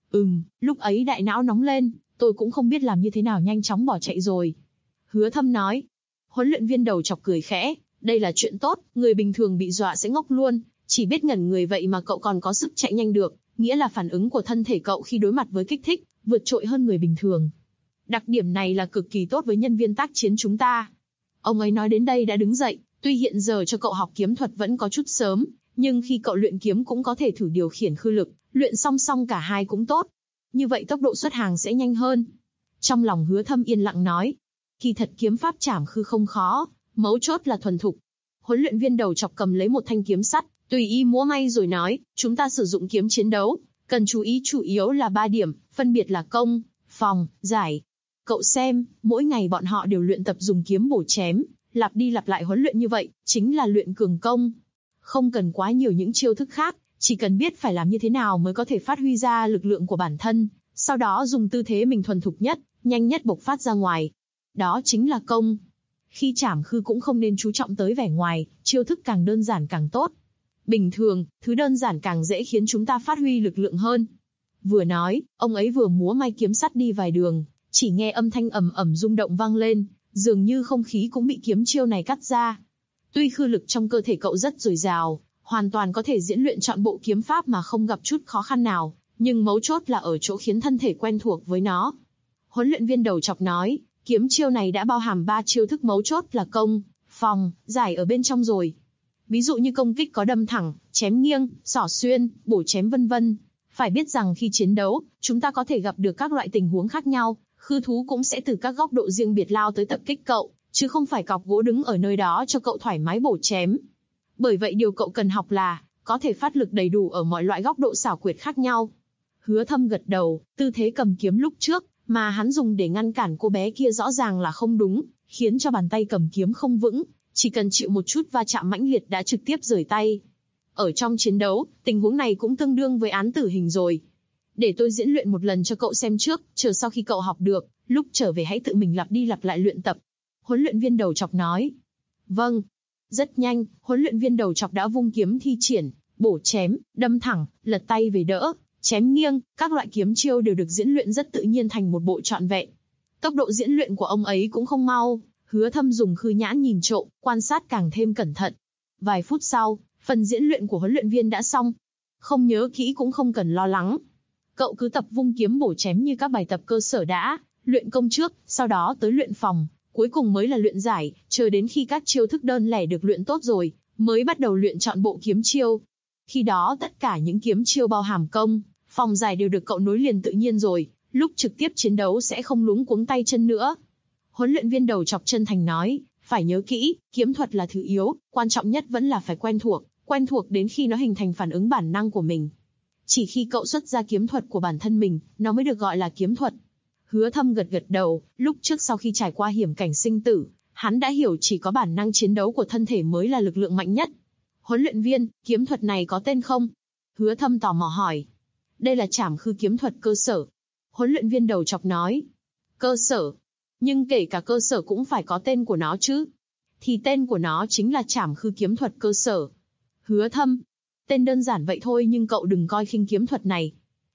Speaker 2: Lúc ấy đại não nóng lên, tôi cũng không biết làm như thế nào nhanh chóng bỏ chạy rồi. Hứa Thâm nói. Huấn luyện viên đầu chọc cười khẽ, đây là chuyện tốt, người bình thường bị dọa sẽ ngốc luôn, chỉ biết ngẩn người vậy mà cậu còn có sức chạy nhanh được, nghĩa là phản ứng của thân thể cậu khi đối mặt với kích thích, vượt trội hơn người bình thường. Đặc điểm này là cực kỳ tốt với nhân viên tác chiến chúng ta. Ông ấy nói đến đây đã đứng dậy, tuy hiện giờ cho cậu học kiếm thuật vẫn có chút sớm, nhưng khi cậu luyện kiếm cũng có thể thử điều khiển khư lực, luyện song song cả hai cũng tốt. Như vậy tốc độ xuất hàng sẽ nhanh hơn. Trong lòng Hứa Thâm yên lặng nói, kỳ thật kiếm pháp trảm khư không khó, mấu chốt là thuần thục. Huấn luyện viên đầu chọc cầm lấy một thanh kiếm sắt, tùy ý múa may rồi nói, chúng ta sử dụng kiếm chiến đấu, cần chú ý chủ yếu là 3 điểm, phân biệt là công, phòng, giải. Cậu xem, mỗi ngày bọn họ đều luyện tập dùng kiếm bổ chém, lặp đi lặp lại huấn luyện như vậy, chính là luyện cường công. Không cần quá nhiều những chiêu thức khác, chỉ cần biết phải làm như thế nào mới có thể phát huy ra lực lượng của bản thân, sau đó dùng tư thế mình thuần thục nhất, nhanh nhất bộc phát ra ngoài. Đó chính là công. Khi trảm khư cũng không nên chú trọng tới vẻ ngoài, chiêu thức càng đơn giản càng tốt. Bình thường, thứ đơn giản càng dễ khiến chúng ta phát huy lực lượng hơn. Vừa nói, ông ấy vừa múa may kiếm sắt đi vài đường, chỉ nghe âm thanh ầm ầm rung động vang lên, dường như không khí cũng bị kiếm chiêu này cắt ra. Tuy khư lực trong cơ thể cậu rất dồi dào, hoàn toàn có thể diễn luyện trọn bộ kiếm pháp mà không gặp chút khó khăn nào, nhưng mấu chốt là ở chỗ khiến thân thể quen thuộc với nó. Huấn luyện viên đầu chọc nói, kiếm chiêu này đã bao hàm 3 chiêu thức mấu chốt là công, phòng, giải ở bên trong rồi. Ví dụ như công kích có đâm thẳng, chém nghiêng, xỏ xuyên, bổ chém vân vân. Phải biết rằng khi chiến đấu, chúng ta có thể gặp được các loại tình huống khác nhau, khư thú cũng sẽ từ các góc độ riêng biệt lao tới tập kích cậu, chứ không phải cọc gỗ đứng ở nơi đó cho cậu thoải mái bổ chém. Bởi vậy điều cậu cần học là, có thể phát lực đầy đủ ở mọi loại góc độ xảo quyệt khác nhau. Hứa Thâm gật đầu, tư thế cầm kiếm lúc trước, mà hắn dùng để ngăn cản cô bé kia rõ ràng là không đúng, khiến cho bàn tay cầm kiếm không vững, chỉ cần chịu một chút va chạm mãnh liệt đã trực tiếp rời tay. Ở trong chiến đấu, tình huống này cũng tương đương với án tử hình rồi. Để tôi diễn luyện một lần cho cậu xem trước, chờ sau khi cậu học được, lúc trở về hãy tự mình lặp đi lặp lại luyện tập. Huấn luyện viên đầu chọc nói. Vâng. Rất nhanh, huấn luyện viên đầu chọc đã vung kiếm thi triển, bổ chém, đâm thẳng, lật tay về đỡ, chém nghiêng, các loại kiếm chiêu đều được diễn luyện rất tự nhiên thành một bộ trọn vẹn. Tốc độ diễn luyện của ông ấy cũng không mau, Hứa Thâm dùng khư nhãn nhìn trộm, quan sát càng thêm cẩn thận. Vài phút sau, phần diễn luyện của huấn luyện viên đã xong. Không nhớ kỹ cũng không cần lo lắng. Cậu cứ tập vung kiếm bổ chém như các bài tập cơ sở đã, luyện công trước, sau đó tới luyện phòng, cuối cùng mới là luyện giải, chờ đến khi các chiêu thức đơn lẻ được luyện tốt rồi, mới bắt đầu luyện trọn bộ kiếm chiêu. Khi đó tất cả những kiếm chiêu bao hàm công, phòng giải đều được cậu nối liền tự nhiên rồi, lúc trực tiếp chiến đấu sẽ không luống cuống tay chân nữa. Huấn luyện viên đầu chọc chân thành nói, phải nhớ kỹ, kiếm thuật là thứ yếu, quan trọng nhất vẫn là phải quen thuộc đến khi nó hình thành phản ứng bản năng của mình. Chỉ khi cậu xuất ra kiếm thuật của bản thân mình, nó mới được gọi là kiếm thuật. Hứa Thâm gật gật đầu, lúc trước sau khi trải qua hiểm cảnh sinh tử, hắn đã hiểu chỉ có bản năng chiến đấu của thân thể mới là lực lượng mạnh nhất. Huấn luyện viên, kiếm thuật này có tên không? Hứa Thâm tò mò hỏi. Đây là trảm khư kiếm thuật cơ sở. Huấn luyện viên đầu chọc nói. Cơ sở? Nhưng kể cả cơ sở cũng phải có tên của nó chứ. Thì tên của nó chính là trảm khư kiếm thuật cơ sở. Hứa Thâm. Tên đơn giản vậy thôi nhưng cậu đừng coi khinh kiếm thuật này.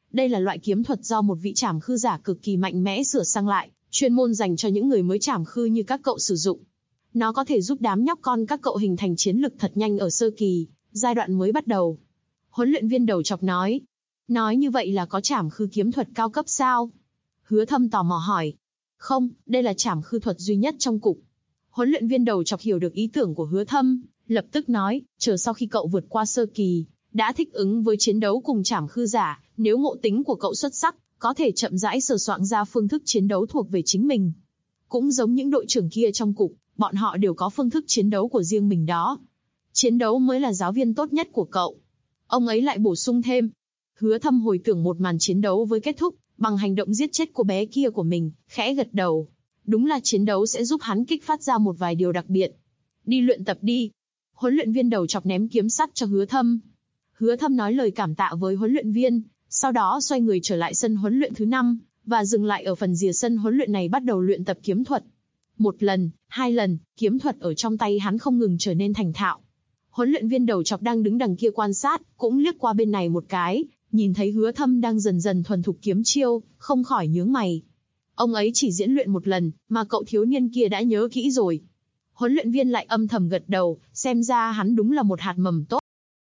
Speaker 2: Đây là loại kiếm thuật do một vị trảm khư giả cực kỳ mạnh mẽ sửa sang lại, chuyên môn dành cho những người mới trảm khư như các cậu sử dụng. Nó có thể giúp đám nhóc con các cậu hình thành chiến lực thật nhanh ở sơ kỳ, giai đoạn mới bắt đầu. Huấn luyện viên đầu chọc nói. Nói như vậy là có trảm khư kiếm thuật cao cấp sao? Hứa Thâm tò mò hỏi. Không, đây là trảm khư thuật duy nhất trong cục. Huấn luyện viên đầu chọc hiểu được ý tưởng của Hứa Thâm, lập tức nói, chờ sau khi cậu vượt qua sơ kỳ, đã thích ứng với chiến đấu cùng trảm khư giả, nếu ngộ tính của cậu xuất sắc, có thể chậm rãi sờ soạn ra phương thức chiến đấu thuộc về chính mình. Cũng giống những đội trưởng kia trong cục, bọn họ đều có phương thức chiến đấu của riêng mình đó. Chiến đấu mới là giáo viên tốt nhất của cậu. Ông ấy lại bổ sung thêm. Hứa Thâm hồi tưởng một màn chiến đấu với kết thúc, bằng hành động giết chết cô bé kia của mình, khẽ gật đầu. Đúng là chiến đấu sẽ giúp hắn kích phát ra một vài điều đặc biệt. Đi luyện tập đi. Huấn luyện viên đầu chọc ném kiếm sắt cho Hứa Thâm. Hứa Thâm nói lời cảm tạ với huấn luyện viên, sau đó xoay người trở lại sân huấn luyện thứ 5, và dừng lại ở phần rìa sân huấn luyện này bắt đầu luyện tập kiếm thuật. Một lần, hai lần, kiếm thuật ở trong tay hắn không ngừng trở nên thành thạo. Huấn luyện viên đầu chọc đang đứng đằng kia quan sát, cũng liếc qua bên này một cái, nhìn thấy Hứa Thâm đang dần dần thuần thục kiếm chiêu, không khỏi nhướng mày. Ông ấy chỉ diễn luyện một lần, mà cậu thiếu niên kia đã nhớ kỹ rồi. Huấn luyện viên lại âm thầm gật đầu, xem ra hắn đúng là một hạt mầm tốt.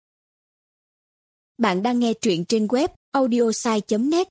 Speaker 3: Bạn đang nghe truyện trên web audiosai.net.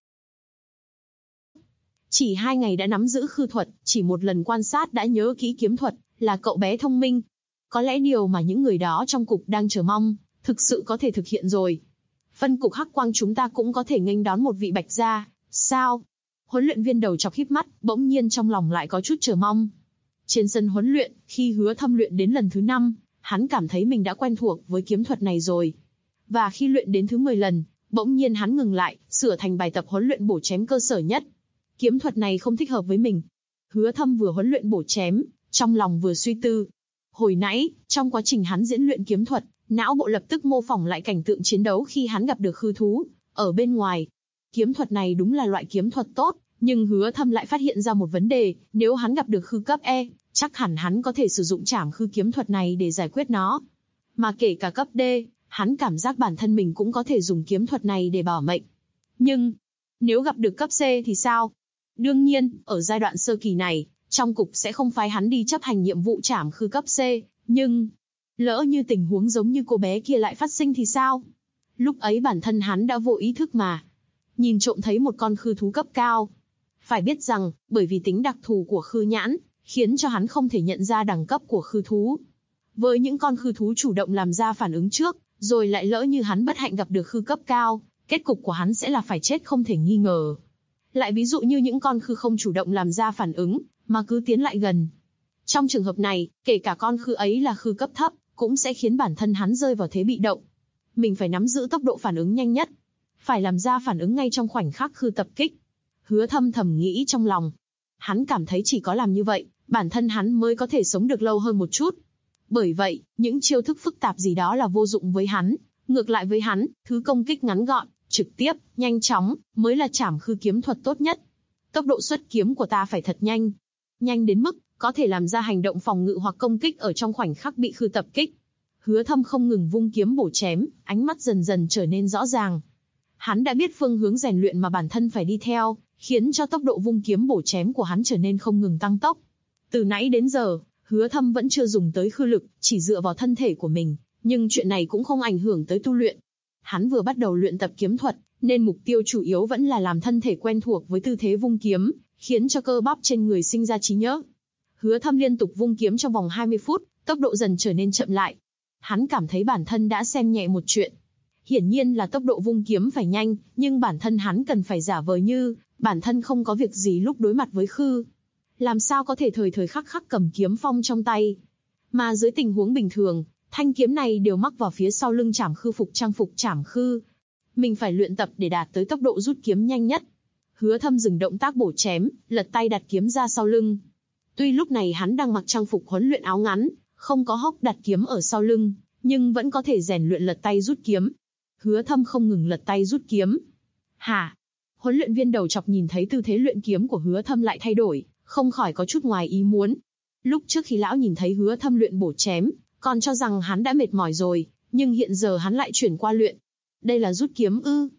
Speaker 2: Chỉ 2 ngày đã nắm giữ khư thuật, chỉ một lần quan sát đã nhớ kỹ kiếm thuật, là cậu bé thông minh. Có lẽ điều mà những người đó trong cục đang chờ mong, thực sự có thể thực hiện rồi. Phân cục Hắc Quang chúng ta cũng có thể nghênh đón một vị bạch gia, sao? Huấn luyện viên đầu chọc híp mắt, bỗng nhiên trong lòng lại có chút chờ mong. Trên sân huấn luyện, khi Hứa Thâm luyện đến lần thứ 5, hắn cảm thấy mình đã quen thuộc với kiếm thuật này rồi. Và khi luyện đến thứ 10 lần, bỗng nhiên hắn ngừng lại, sửa thành bài tập huấn luyện bổ chém cơ sở nhất. Kiếm thuật này không thích hợp với mình. Hứa Thâm vừa huấn luyện bổ chém, trong lòng vừa suy tư. Hồi nãy, trong quá trình hắn diễn luyện kiếm thuật, não bộ lập tức mô phỏng lại cảnh tượng chiến đấu khi hắn gặp được khư thú ở bên ngoài. Kiếm thuật này đúng là loại kiếm thuật tốt, nhưng Hứa Thâm lại phát hiện ra một vấn đề, nếu hắn gặp được khư cấp E, chắc hẳn hắn có thể sử dụng trảm khư kiếm thuật này để giải quyết nó. Mà kể cả cấp D, hắn cảm giác bản thân mình cũng có thể dùng kiếm thuật này để bảo mệnh. Nhưng, nếu gặp được cấp C thì sao? Đương nhiên, ở giai đoạn sơ kỳ này, trong cục sẽ không phái hắn đi chấp hành nhiệm vụ trảm khư cấp C, nhưng lỡ như tình huống giống như cô bé kia lại phát sinh thì sao? Lúc ấy bản thân hắn đã vô ý thức mà nhìn trộm thấy một con khư thú cấp cao. Phải biết rằng, bởi vì tính đặc thù của khư nhãn, khiến cho hắn không thể nhận ra đẳng cấp của khư thú. Với những con khư thú chủ động làm ra phản ứng trước, rồi lại lỡ như hắn bất hạnh gặp được khư cấp cao, kết cục của hắn sẽ là phải chết không thể nghi ngờ. Lại ví dụ như những con khư không chủ động làm ra phản ứng, mà cứ tiến lại gần. Trong trường hợp này, kể cả con khư ấy là khư cấp thấp, cũng sẽ khiến bản thân hắn rơi vào thế bị động. Mình phải nắm giữ tốc độ phản ứng nhanh nhất, phải làm ra phản ứng ngay trong khoảnh khắc khư tập kích. Hứa Thâm thầm nghĩ trong lòng. Hắn cảm thấy chỉ có làm như vậy, bản thân hắn mới có thể sống được lâu hơn một chút. Bởi vậy, những chiêu thức phức tạp gì đó là vô dụng với hắn. Ngược lại với hắn, thứ công kích ngắn gọn, trực tiếp, nhanh chóng, mới là trảm khư kiếm thuật tốt nhất. Tốc độ xuất kiếm của ta phải thật nhanh. Nhanh đến mức, có thể làm ra hành động phòng ngự hoặc công kích ở trong khoảnh khắc bị khư tập kích. Hứa Thâm không ngừng vung kiếm bổ chém, ánh mắt dần dần trở nên rõ ràng. Hắn đã biết phương hướng rèn luyện mà bản thân phải đi theo, khiến cho tốc độ vung kiếm bổ chém của hắn trở nên không ngừng tăng tốc. Từ nãy đến giờ, Hứa Thâm vẫn chưa dùng tới khư lực, chỉ dựa vào thân thể của mình, nhưng chuyện này cũng không ảnh hưởng tới tu luyện. Hắn vừa bắt đầu luyện tập kiếm thuật, nên mục tiêu chủ yếu vẫn là làm thân thể quen thuộc với tư thế vung kiếm, khiến cho cơ bắp trên người sinh ra trí nhớ. Hứa Thâm liên tục vung kiếm trong vòng 20 phút, tốc độ dần trở nên chậm lại. Hắn cảm thấy bản thân đã xem nhẹ một chuyện. Hiển nhiên là tốc độ vung kiếm phải nhanh, nhưng bản thân hắn cần phải giả vờ như bản thân không có việc gì lúc đối mặt với khư. Làm sao có thể thời thời khắc khắc cầm kiếm phong trong tay. Mà dưới tình huống bình thường, thanh kiếm này đều mắc vào phía sau lưng trảm khư phục trang phục trảm khư. Mình phải luyện tập để đạt tới tốc độ rút kiếm nhanh nhất. Hứa Thâm dừng động tác bổ chém, lật tay đặt kiếm ra sau lưng. Tuy lúc này hắn đang mặc trang phục huấn luyện áo ngắn, không có hốc đặt kiếm ở sau lưng, nhưng vẫn có thể rèn luyện lật tay rút kiếm. Hứa Thâm không ngừng lật tay rút kiếm. Hả? Huấn luyện viên đầu chọc nhìn thấy tư thế luyện kiếm của Hứa Thâm lại thay đổi, không khỏi có chút ngoài ý muốn. Lúc trước khi lão nhìn thấy Hứa Thâm luyện bổ chém, còn cho rằng hắn đã mệt mỏi rồi, nhưng hiện giờ hắn lại chuyển qua luyện. Đây là rút kiếm ư?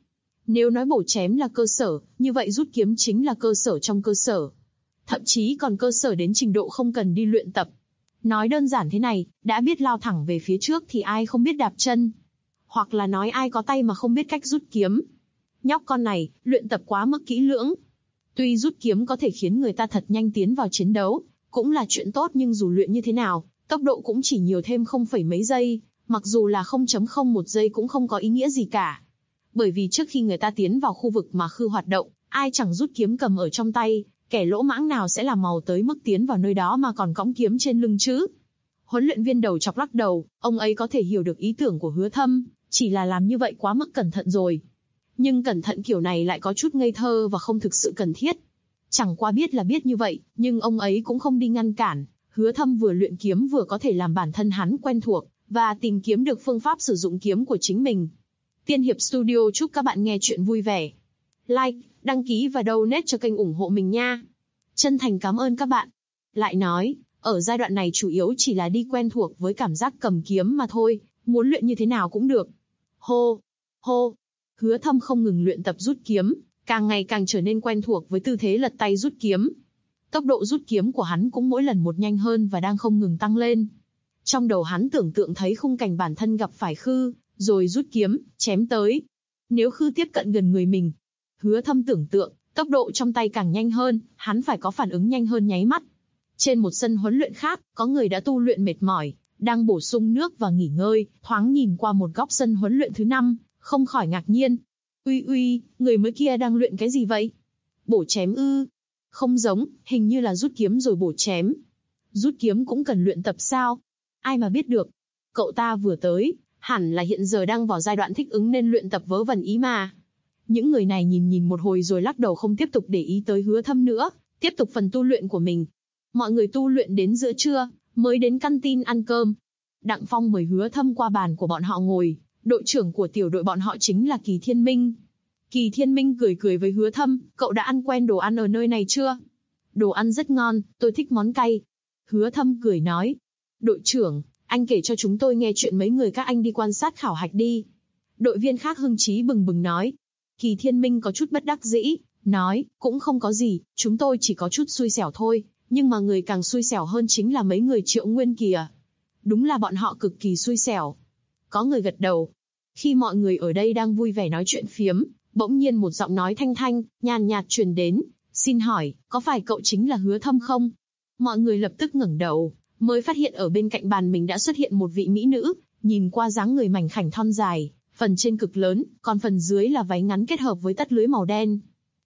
Speaker 2: Nếu nói bổ chém là cơ sở, như vậy rút kiếm chính là cơ sở trong cơ sở. Thậm chí còn cơ sở đến trình độ không cần đi luyện tập. Nói đơn giản thế này, đã biết lao thẳng về phía trước thì ai không biết đạp chân. Hoặc là nói ai có tay mà không biết cách rút kiếm. Nhóc con này, luyện tập quá mức kỹ lưỡng. Tuy rút kiếm có thể khiến người ta thật nhanh tiến vào chiến đấu, cũng là chuyện tốt, nhưng dù luyện như thế nào, tốc độ cũng chỉ nhiều thêm không phẩy mấy giây, mặc dù là 0.01 giây cũng không có ý nghĩa gì cả. Bởi vì trước khi người ta tiến vào khu vực mà Khư hoạt động, ai chẳng rút kiếm cầm ở trong tay, kẻ lỗ mãng nào sẽ làm màu tới mức tiến vào nơi đó mà còn cõng kiếm trên lưng chứ? Huấn luyện viên đầu chọc lắc đầu, ông ấy có thể hiểu được ý tưởng của Hứa Thâm, chỉ là làm như vậy quá mức cẩn thận rồi. Nhưng cẩn thận kiểu này lại có chút ngây thơ và không thực sự cần thiết. Chẳng qua biết là biết như vậy, nhưng ông ấy cũng không đi ngăn cản. Hứa Thâm vừa luyện kiếm vừa có thể làm bản thân hắn quen thuộc, và tìm kiếm được phương pháp sử dụng kiếm của chính mình. Tiên Hiệp Studio chúc các bạn nghe chuyện vui vẻ. Like, đăng ký và donate cho kênh ủng hộ mình nha. Chân thành cảm ơn các bạn. Lại nói, ở giai đoạn này chủ yếu chỉ là đi quen thuộc với cảm giác cầm kiếm mà thôi, muốn luyện như thế nào cũng được. Hô, hô. Hứa Thâm không ngừng luyện tập rút kiếm, càng ngày càng trở nên quen thuộc với tư thế lật tay rút kiếm. Tốc độ rút kiếm của hắn cũng mỗi lần một nhanh hơn và đang không ngừng tăng lên. Trong đầu hắn tưởng tượng thấy khung cảnh bản thân gặp phải Khư, rồi rút kiếm, chém tới. Nếu Khư tiếp cận gần người mình, Hứa Thâm tưởng tượng, tốc độ trong tay càng nhanh hơn, hắn phải có phản ứng nhanh hơn nháy mắt. Trên một sân huấn luyện khác, có người đã tu luyện mệt mỏi, đang bổ sung nước và nghỉ ngơi, thoáng nhìn qua một góc sân huấn luyện thứ 5, không khỏi ngạc nhiên. Uy, người mới kia đang luyện cái gì vậy? Bổ chém ư? Không giống, hình như là rút kiếm rồi bổ chém. Rút kiếm cũng cần luyện tập sao? Ai mà biết được. Cậu ta vừa tới, hẳn là hiện giờ đang vào giai đoạn thích ứng nên luyện tập vớ vẩn ý mà. Những người này nhìn một hồi rồi lắc đầu không tiếp tục để ý tới Hứa Thâm nữa, tiếp tục phần tu luyện của mình. Mọi người tu luyện đến giữa trưa, mới đến căn tin ăn cơm. Đặng Phong mời Hứa Thâm qua bàn của bọn họ ngồi, đội trưởng của tiểu đội bọn họ chính là Kỳ Thiên Minh. Kỳ Thiên Minh cười với Hứa Thâm, cậu đã ăn quen đồ ăn ở nơi này chưa? Đồ ăn rất ngon, tôi thích món cay. Hứa Thâm cười nói, đội trưởng, anh kể cho chúng tôi nghe chuyện mấy người các anh đi quan sát khảo hạch đi. Đội viên khác hưng trí bừng bừng nói. Kỳ Thiên Minh có chút bất đắc dĩ, nói, cũng không có gì, chúng tôi chỉ có chút xui xẻo thôi, nhưng mà người càng xui xẻo hơn chính là mấy người Triệu Nguyên kìa. Đúng là bọn họ cực kỳ xui xẻo. Có người gật đầu. Khi mọi người ở đây đang vui vẻ nói chuyện phiếm, bỗng nhiên một giọng nói thanh thanh, nhàn nhạt truyền đến, xin hỏi, có phải cậu chính là Hứa Thâm không? Mọi người lập tức ngẩng đầu, mới phát hiện ở bên cạnh bàn mình đã xuất hiện một vị mỹ nữ, nhìn qua dáng người mảnh khảnh thon dài, phần trên cực lớn, còn phần dưới là váy ngắn kết hợp với tất lưới màu đen.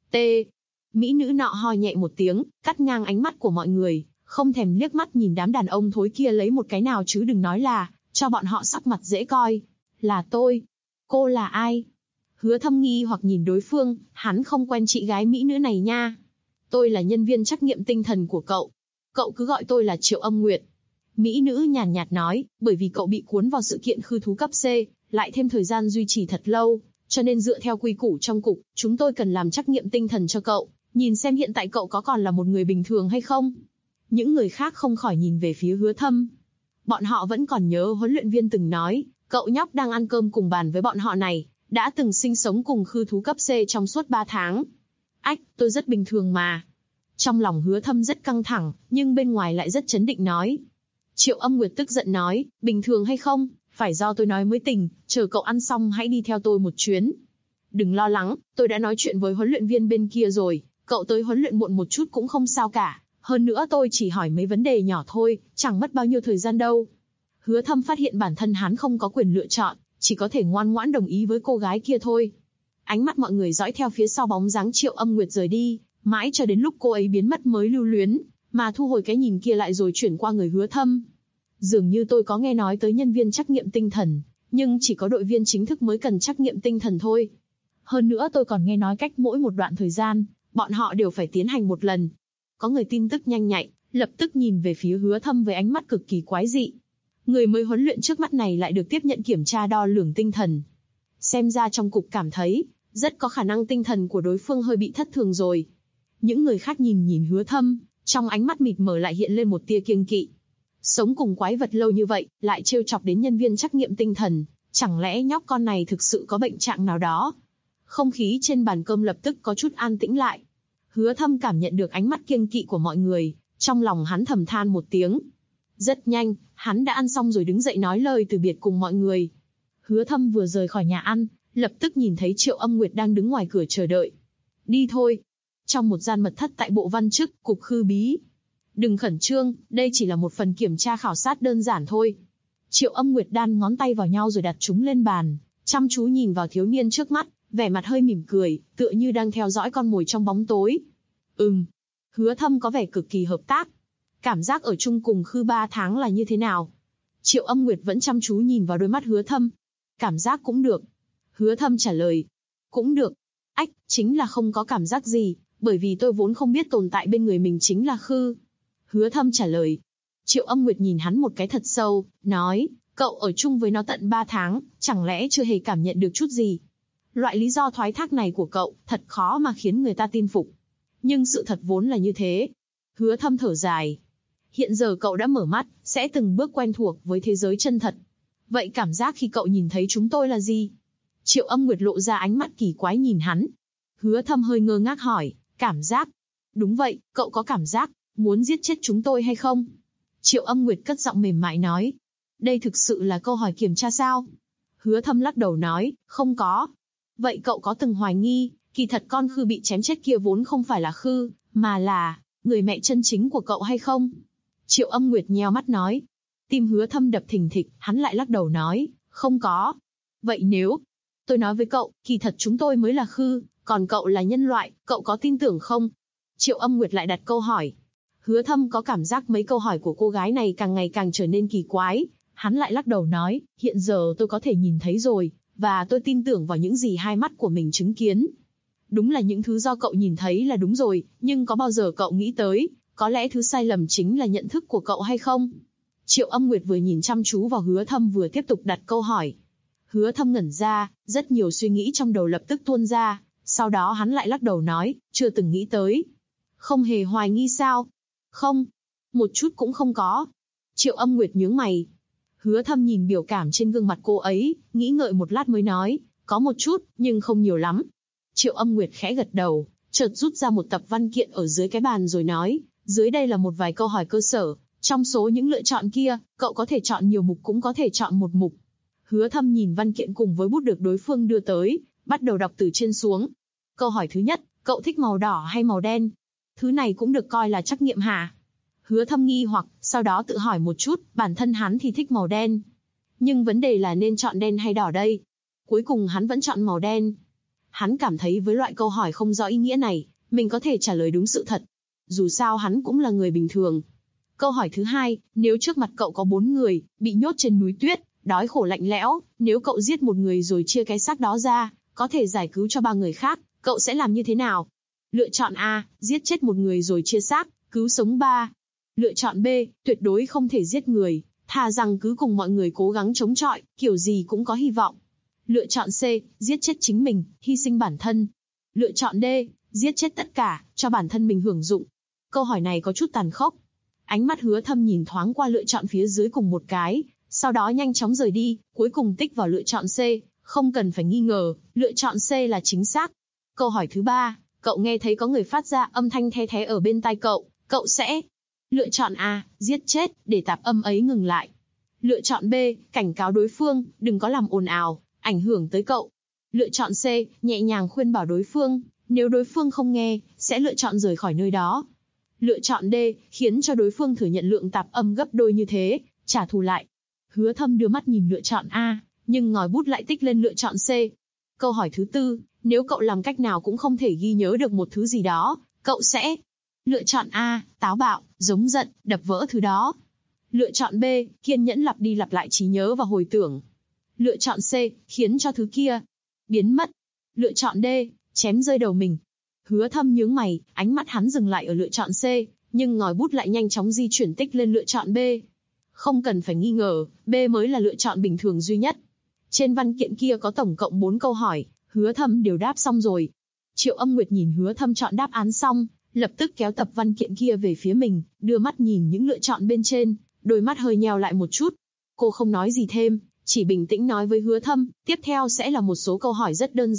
Speaker 2: Mỹ nữ nọ ho nhẹ một tiếng, cắt ngang ánh mắt của mọi người, không thèm liếc mắt nhìn đám đàn ông thối kia lấy một cái nào chứ đừng nói là, cho bọn họ sắc mặt dễ coi. Là tôi. Cô là ai? Hứa Thâm nghi hoặc nhìn đối phương, hắn không quen chị gái mỹ nữ này nha. Tôi là nhân viên trắc nghiệm tinh thần của cậu. Cậu cứ gọi tôi là Triệu Âm Nguyệt. Mỹ nữ nhàn nhạt nói, bởi vì cậu bị cuốn vào sự kiện khư thú cấp C, lại thêm thời gian duy trì thật lâu, cho nên dựa theo quy củ trong cục, chúng tôi cần làm trắc nghiệm tinh thần cho cậu, nhìn xem hiện tại cậu có còn là một người bình thường hay không. Những người khác không khỏi nhìn về phía Hứa Thâm. Bọn họ vẫn còn nhớ huấn luyện viên từng nói, cậu nhóc đang ăn cơm cùng bàn với bọn họ này, đã từng sinh sống cùng khư thú cấp C trong suốt 3 tháng. Ách, tôi rất bình thường mà. Trong lòng Hứa Thâm rất căng thẳng, nhưng bên ngoài lại rất trấn định nói. Triệu Âm Nguyệt tức giận nói, bình thường hay không, phải do tôi nói mới tình, chờ cậu ăn xong hãy đi theo tôi một chuyến. Đừng lo lắng, tôi đã nói chuyện với huấn luyện viên bên kia rồi, cậu tới huấn luyện muộn một chút cũng không sao cả, hơn nữa tôi chỉ hỏi mấy vấn đề nhỏ thôi, chẳng mất bao nhiêu thời gian đâu. Hứa Thâm phát hiện bản thân hắn không có quyền lựa chọn, chỉ có thể ngoan ngoãn đồng ý với cô gái kia thôi. Ánh mắt mọi người dõi theo phía sau bóng dáng Triệu Âm Nguyệt rời đi, mãi cho đến lúc cô ấy biến mất mới lưu luyến, mà thu hồi cái nhìn kia lại rồi chuyển qua người Hứa Thâm. Dường như tôi có nghe nói tới nhân viên trắc nghiệm tinh thần, nhưng chỉ có đội viên chính thức mới cần trắc nghiệm tinh thần thôi. Hơn nữa tôi còn nghe nói cách mỗi một đoạn thời gian, bọn họ đều phải tiến hành một lần. Có người tin tức nhanh nhạy, lập tức nhìn về phía Hứa Thâm với ánh mắt cực kỳ quái dị. Người mới huấn luyện trước mắt này lại được tiếp nhận kiểm tra đo lường tinh thần. Xem ra trong cục cảm thấy, rất có khả năng tinh thần của đối phương hơi bị thất thường rồi. Những người khác nhìn Hứa Thâm, trong ánh mắt mịt mờ lại hiện lên một tia kiêng kỵ. Sống cùng quái vật lâu như vậy, lại trêu chọc đến nhân viên trắc nghiệm tinh thần, chẳng lẽ nhóc con này thực sự có bệnh trạng nào đó? Không khí trên bàn cơm lập tức có chút an tĩnh lại. Hứa Thâm cảm nhận được ánh mắt kiêng kỵ của mọi người, trong lòng hắn thầm than một tiếng. Rất nhanh, hắn đã ăn xong rồi đứng dậy nói lời từ biệt cùng mọi người. Hứa Thâm vừa rời khỏi nhà ăn, lập tức nhìn thấy Triệu Âm Nguyệt đang đứng ngoài cửa chờ đợi. Đi thôi. Trong một gian mật thất tại Bộ Văn Chức, Cục Khư Bí. Đừng khẩn trương, đây chỉ là một phần kiểm tra khảo sát đơn giản thôi. Triệu Âm Nguyệt đan ngón tay vào nhau rồi đặt chúng lên bàn, chăm chú nhìn vào thiếu niên trước mắt, vẻ mặt hơi mỉm cười, tựa như đang theo dõi con mồi trong bóng tối. Hứa Thâm có vẻ cực kỳ hợp tác. Cảm giác ở chung cùng Khư 3 tháng là như thế nào? Triệu Âm Nguyệt vẫn chăm chú nhìn vào đôi mắt Hứa Thâm. Cảm giác cũng được. Hứa Thâm trả lời. Cũng được. Chính là không có cảm giác gì, bởi vì tôi vốn không biết tồn tại bên người mình chính là Khư. Hứa Thâm trả lời. Triệu Âm Nguyệt nhìn hắn một cái thật sâu, nói, cậu ở chung với nó tận 3 tháng, chẳng lẽ chưa hề cảm nhận được chút gì? Loại lý do thoái thác này của cậu, thật khó mà khiến người ta tin phục. Nhưng sự thật vốn là như thế. Hứa Thâm thở dài. Hiện giờ cậu đã mở mắt, sẽ từng bước quen thuộc với thế giới chân thật. Vậy cảm giác khi cậu nhìn thấy chúng tôi là gì? Triệu Âm Nguyệt lộ ra ánh mắt kỳ quái nhìn hắn. Hứa Thâm hơi ngơ ngác hỏi, cảm giác? Đúng vậy, cậu có cảm giác, muốn giết chết chúng tôi hay không? Triệu Âm Nguyệt cất giọng mềm mại nói. Đây thực sự là câu hỏi kiểm tra sao? Hứa Thâm lắc đầu nói, không có. Vậy cậu có từng hoài nghi, kỳ thật con Khư bị chém chết kia vốn không phải là Khư, mà là người mẹ chân chính của cậu hay không? Triệu Âm Nguyệt nheo mắt nói. Tim Hứa Thâm đập thình thịch, hắn lại lắc đầu nói, không có. Vậy nếu tôi nói với cậu, kỳ thật chúng tôi mới là Khư, còn cậu là nhân loại, cậu có tin tưởng không? Triệu Âm Nguyệt lại đặt câu hỏi. Hứa Thâm có cảm giác mấy câu hỏi của cô gái này càng ngày càng trở nên kỳ quái. Hắn lại lắc đầu nói, hiện giờ tôi có thể nhìn thấy rồi, và tôi tin tưởng vào những gì hai mắt của mình chứng kiến. Đúng là những thứ do cậu nhìn thấy là đúng rồi, nhưng có bao giờ cậu nghĩ tới, có lẽ thứ sai lầm chính là nhận thức của cậu hay không? Triệu Âm Nguyệt vừa nhìn chăm chú vào Hứa Thâm vừa tiếp tục đặt câu hỏi. Hứa Thâm ngẩn ra, rất nhiều suy nghĩ trong đầu lập tức tuôn ra, sau đó hắn lại lắc đầu nói, chưa từng nghĩ tới. Không hề hoài nghi sao? Không, một chút cũng không có. Triệu Âm Nguyệt nhướng mày. Hứa Thâm nhìn biểu cảm trên gương mặt cô ấy, nghĩ ngợi một lát mới nói, có một chút, nhưng không nhiều lắm. Triệu Âm Nguyệt khẽ gật đầu, chợt rút ra một tập văn kiện ở dưới cái bàn rồi nói, dưới đây là một vài câu hỏi cơ sở, trong số những lựa chọn kia, cậu có thể chọn nhiều mục cũng có thể chọn một mục. Hứa Thâm nhìn văn kiện cùng với bút được đối phương đưa tới, bắt đầu đọc từ trên xuống. Câu hỏi thứ nhất, cậu thích màu đỏ hay màu đen? Thứ này cũng được coi là trắc nghiệm hả? Hứa Thâm nghi hoặc, sau đó tự hỏi một chút, bản thân hắn thì thích màu đen. Nhưng vấn đề là nên chọn đen hay đỏ đây? Cuối cùng hắn vẫn chọn màu đen. Hắn cảm thấy với loại câu hỏi không rõ ý nghĩa này, mình có thể trả lời đúng sự thật. Dù sao hắn cũng là người bình thường. Câu hỏi thứ hai, nếu trước mặt cậu có 4 người, bị nhốt trên núi tuyết, đói khổ lạnh lẽo, nếu cậu giết một người rồi chia cái xác đó ra, có thể giải cứu cho 3 người khác, cậu sẽ làm như thế nào? Lựa chọn A, giết chết một người rồi chia xác, cứu sống 3. Lựa chọn B, tuyệt đối không thể giết người, thà rằng cứ cùng mọi người cố gắng chống chọi, kiểu gì cũng có hy vọng. Lựa chọn C, giết chết chính mình, hy sinh bản thân. Lựa chọn D, giết chết tất cả, cho bản thân mình hưởng dụng. Câu hỏi này có chút tàn khốc. Ánh mắt Hứa Thâm nhìn thoáng qua lựa chọn phía dưới cùng một cái, sau đó nhanh chóng rời đi, cuối cùng tích vào lựa chọn C, không cần phải nghi ngờ, lựa chọn C là chính xác. Câu hỏi thứ 3, cậu nghe thấy có người phát ra âm thanh the thé ở bên tai cậu, cậu sẽ lựa chọn A, giết chết, để tạp âm ấy ngừng lại. Lựa chọn B, cảnh cáo đối phương, đừng có làm ồn ào, ảnh hưởng tới cậu. Lựa chọn C, nhẹ nhàng khuyên bảo đối phương, nếu đối phương không nghe, sẽ lựa chọn rời khỏi nơi đó. Lựa chọn D, khiến cho đối phương thừa nhận lượng tạp âm gấp đôi như thế, trả thù lại. Hứa Thâm đưa mắt nhìn lựa chọn A, nhưng ngòi bút lại tích lên lựa chọn C. Câu hỏi thứ 4, nếu cậu làm cách nào cũng không thể ghi nhớ được một thứ gì đó, cậu sẽ lựa chọn A, táo bạo, giống giận, đập vỡ thứ đó. Lựa chọn B, kiên nhẫn lặp đi lặp lại trí nhớ và hồi tưởng. Lựa chọn C, khiến cho thứ kia biến mất. Lựa chọn D, chém rơi đầu mình. Hứa Thâm nhướng mày, ánh mắt hắn dừng lại ở lựa chọn C, nhưng ngòi bút lại nhanh chóng di chuyển tích lên lựa chọn B. Không cần phải nghi ngờ, B mới là lựa chọn bình thường duy nhất. Trên văn kiện kia có tổng cộng 4 câu hỏi, Hứa Thâm đều đáp xong rồi. Triệu Âm Nguyệt nhìn Hứa Thâm chọn đáp án xong, lập tức kéo tập văn kiện kia về phía mình, đưa mắt nhìn những lựa chọn bên trên, đôi mắt hơi nheo lại một chút. Cô không nói gì thêm, chỉ bình tĩnh nói với Hứa Thâm, tiếp theo sẽ là một số câu hỏi rất đơn giản,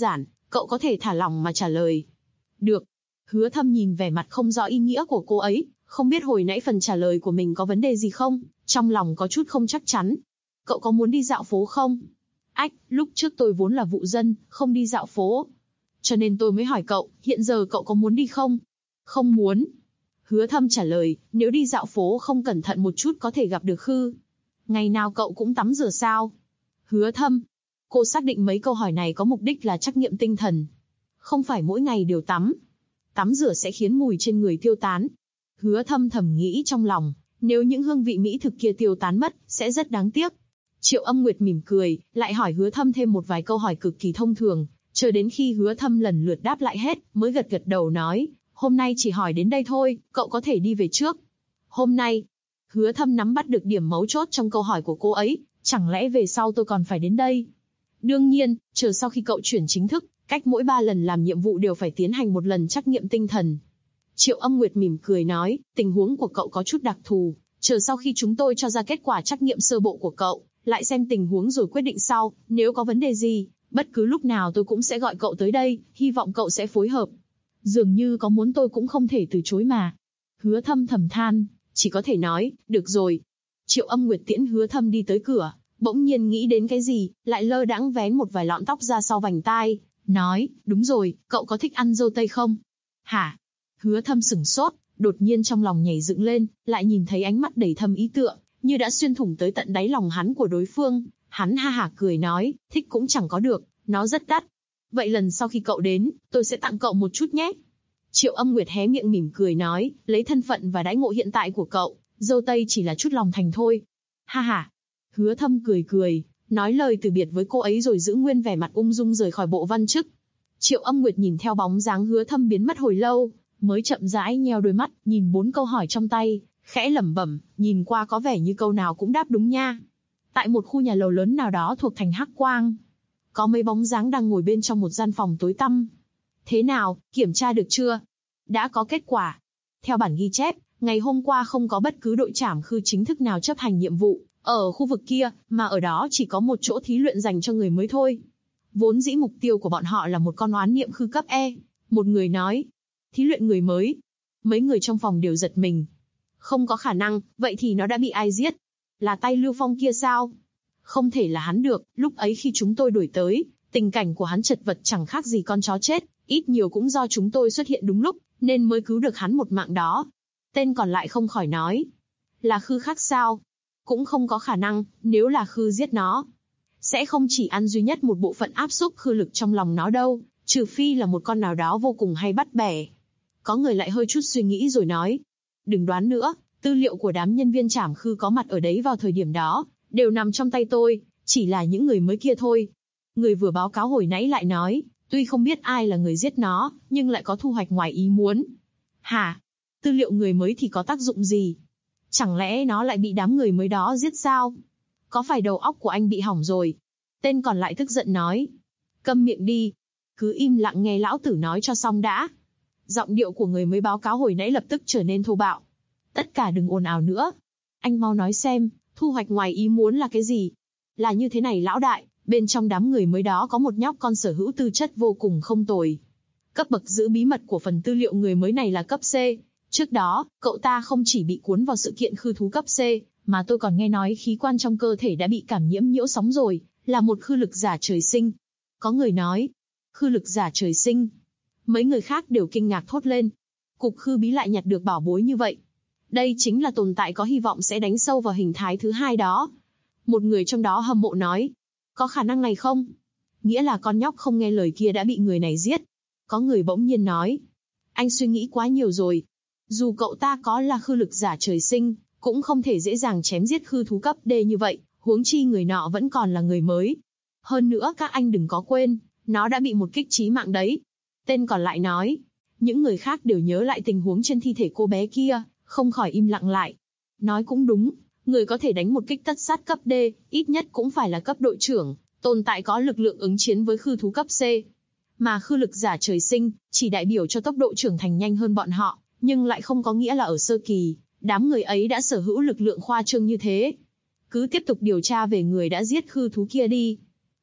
Speaker 2: cậu có thể thả lỏng mà trả lời. Được. Hứa Thâm nhìn vẻ mặt không rõ ý nghĩa của cô ấy, không biết hồi nãy phần trả lời của mình có vấn đề gì không, trong lòng có chút không chắc chắn. Cậu có muốn đi dạo phố không? Ách, lúc trước tôi vốn là vụ dân, không đi dạo phố. Cho nên tôi mới hỏi cậu, hiện giờ cậu có muốn đi không? Không muốn. Hứa Thâm trả lời, nếu đi dạo phố không cẩn thận một chút có thể gặp được Khư. Ngày nào cậu cũng tắm rửa sao? Hứa Thâm. Cô xác định mấy câu hỏi này có mục đích là trắc nghiệm tinh thần. Không phải mỗi ngày đều tắm. Tắm rửa sẽ khiến mùi trên người tiêu tán. Hứa Thâm thầm nghĩ trong lòng, nếu những hương vị mỹ thực kia tiêu tán mất, sẽ rất đáng tiếc. Triệu Âm Nguyệt mỉm cười, lại hỏi Hứa Thâm thêm một vài câu hỏi cực kỳ thông thường, chờ đến khi Hứa Thâm lần lượt đáp lại hết, mới gật gật đầu nói, hôm nay chỉ hỏi đến đây thôi, cậu có thể đi về trước. Hôm nay, Hứa Thâm nắm bắt được điểm mấu chốt trong câu hỏi của cô ấy, chẳng lẽ về sau tôi còn phải đến đây? Đương nhiên, chờ sau khi cậu chuyển chính thức, cách mỗi 3 lần làm nhiệm vụ đều phải tiến hành một lần trắc nghiệm tinh thần. Triệu Âm Nguyệt mỉm cười nói, tình huống của cậu có chút đặc thù, chờ sau khi chúng tôi cho ra kết quả trắc nghiệm sơ bộ của cậu, lại xem tình huống rồi quyết định sau, nếu có vấn đề gì, bất cứ lúc nào tôi cũng sẽ gọi cậu tới đây, hy vọng cậu sẽ phối hợp. Dường như có muốn tôi cũng không thể từ chối mà. Hứa Thâm thầm than, chỉ có thể nói, được rồi. Triệu Âm Nguyệt tiễn Hứa Thâm đi tới cửa, bỗng nhiên nghĩ đến cái gì, lại lơ đãng vén một vài lọn tóc ra sau vành tai, nói, đúng rồi, cậu có thích ăn dâu tây không? Hả? Hứa Thâm sửng sốt, đột nhiên trong lòng nhảy dựng lên, lại nhìn thấy ánh mắt đầy thâm ý tượng, như đã xuyên thủng tới tận đáy lòng hắn của đối phương. Hắn ha hả cười nói, thích cũng chẳng có được, nó rất đắt. Vậy lần sau khi cậu đến, tôi sẽ tặng cậu một chút nhé. Triệu Âm Nguyệt hé miệng mỉm cười nói, lấy thân phận và đãi ngộ hiện tại của cậu, dâu tây chỉ là chút lòng thành thôi. Ha ha. Hứa Thâm cười cười, nói lời từ biệt với cô ấy rồi giữ nguyên vẻ mặt ung dung rời khỏi bộ văn chức. Triệu Âm Nguyệt nhìn theo bóng dáng Hứa Thâm biến mất hồi lâu, mới chậm rãi nheo đôi mắt, nhìn 4 câu hỏi trong tay, khẽ lẩm bẩm, nhìn qua có vẻ như câu nào cũng đáp đúng nha. Tại một khu nhà lầu lớn nào đó thuộc thành Hắc Quang, có mấy bóng dáng đang ngồi bên trong một gian phòng tối tăm. Thế nào, kiểm tra được chưa? Đã có kết quả. Theo bản ghi chép, ngày hôm qua không có bất cứ đội trảm Khư chính thức nào chấp hành nhiệm vụ ở khu vực kia, mà ở đó chỉ có một chỗ thí luyện dành cho người mới thôi. Vốn dĩ mục tiêu của bọn họ là một con oán niệm Khư cấp E. Một người nói, thí luyện người mới. Mấy người trong phòng đều giật mình. Không có khả năng, vậy thì nó đã bị ai giết? Là tay Lưu Phong kia sao? Không thể là hắn được, lúc ấy khi chúng tôi đuổi tới, tình cảnh của hắn chật vật chẳng khác gì con chó chết, ít nhiều cũng do chúng tôi xuất hiện đúng lúc, nên mới cứu được hắn một mạng đó. Tên còn lại không khỏi nói, là Khư khác sao? Cũng không có khả năng, nếu là Khư giết nó, sẽ không chỉ ăn duy nhất một bộ phận áp xúc Khư lực trong lòng nó đâu, trừ phi là một con nào đó vô cùng hay bắt bẻ. Có người lại hơi chút suy nghĩ rồi nói, đừng đoán nữa, tư liệu của đám nhân viên trảm Khư có mặt ở đấy vào thời điểm đó, đều nằm trong tay tôi, chỉ là những người mới kia thôi. Người vừa báo cáo hồi nãy lại nói, tuy không biết ai là người giết nó, nhưng lại có thu hoạch ngoài ý muốn. Hả? Tư liệu người mới thì có tác dụng gì? Chẳng lẽ nó lại bị đám người mới đó giết sao? Có phải đầu óc của anh bị hỏng rồi? Tên còn lại tức giận nói. Câm miệng đi. Cứ im lặng nghe lão tử nói cho xong đã. Giọng điệu của người mới báo cáo hồi nãy lập tức trở nên thô bạo. Tất cả đừng ồn ào nữa. Anh mau nói xem, thu hoạch ngoài ý muốn là cái gì? Là như thế này lão đại, bên trong đám người mới đó có một nhóc con sở hữu tư chất vô cùng không tồi. Cấp bậc giữ bí mật của phần tư liệu người mới này là cấp C. Trước đó, cậu ta không chỉ bị cuốn vào sự kiện Khư thú cấp C, mà tôi còn nghe nói khí quan trong cơ thể đã bị cảm nhiễm nhiễu sóng rồi, là một Khư lực giả trời sinh. Có người nói, Khư lực giả trời sinh. Mấy người khác đều kinh ngạc thốt lên. Cục Khư bí lại nhặt được bảo bối như vậy. Đây chính là tồn tại có hy vọng sẽ đánh sâu vào hình thái thứ hai đó. Một người trong đó hâm mộ nói, có khả năng này không? Nghĩa là con nhóc không nghe lời kia đã bị người này giết. Có người bỗng nhiên nói, anh suy nghĩ quá nhiều rồi. Dù cậu ta có là Khư lực giả trời sinh, cũng không thể dễ dàng chém giết Khư thú cấp D như vậy, huống chi người nọ vẫn còn là người mới. Hơn nữa các anh đừng có quên, nó đã bị một kích chí mạng đấy. Tên còn lại nói, những người khác đều nhớ lại tình huống trên thi thể cô bé kia, không khỏi im lặng lại. Nói cũng đúng, người có thể đánh một kích tất sát cấp D, ít nhất cũng phải là cấp đội trưởng, tồn tại có lực lượng ứng chiến với Khư thú cấp C. Mà Khư lực giả trời sinh, chỉ đại biểu cho tốc độ trưởng thành nhanh hơn bọn họ, nhưng lại không có nghĩa là ở sơ kỳ, đám người ấy đã sở hữu lực lượng khoa trương như thế. Cứ tiếp tục điều tra về người đã giết Khư thú kia đi.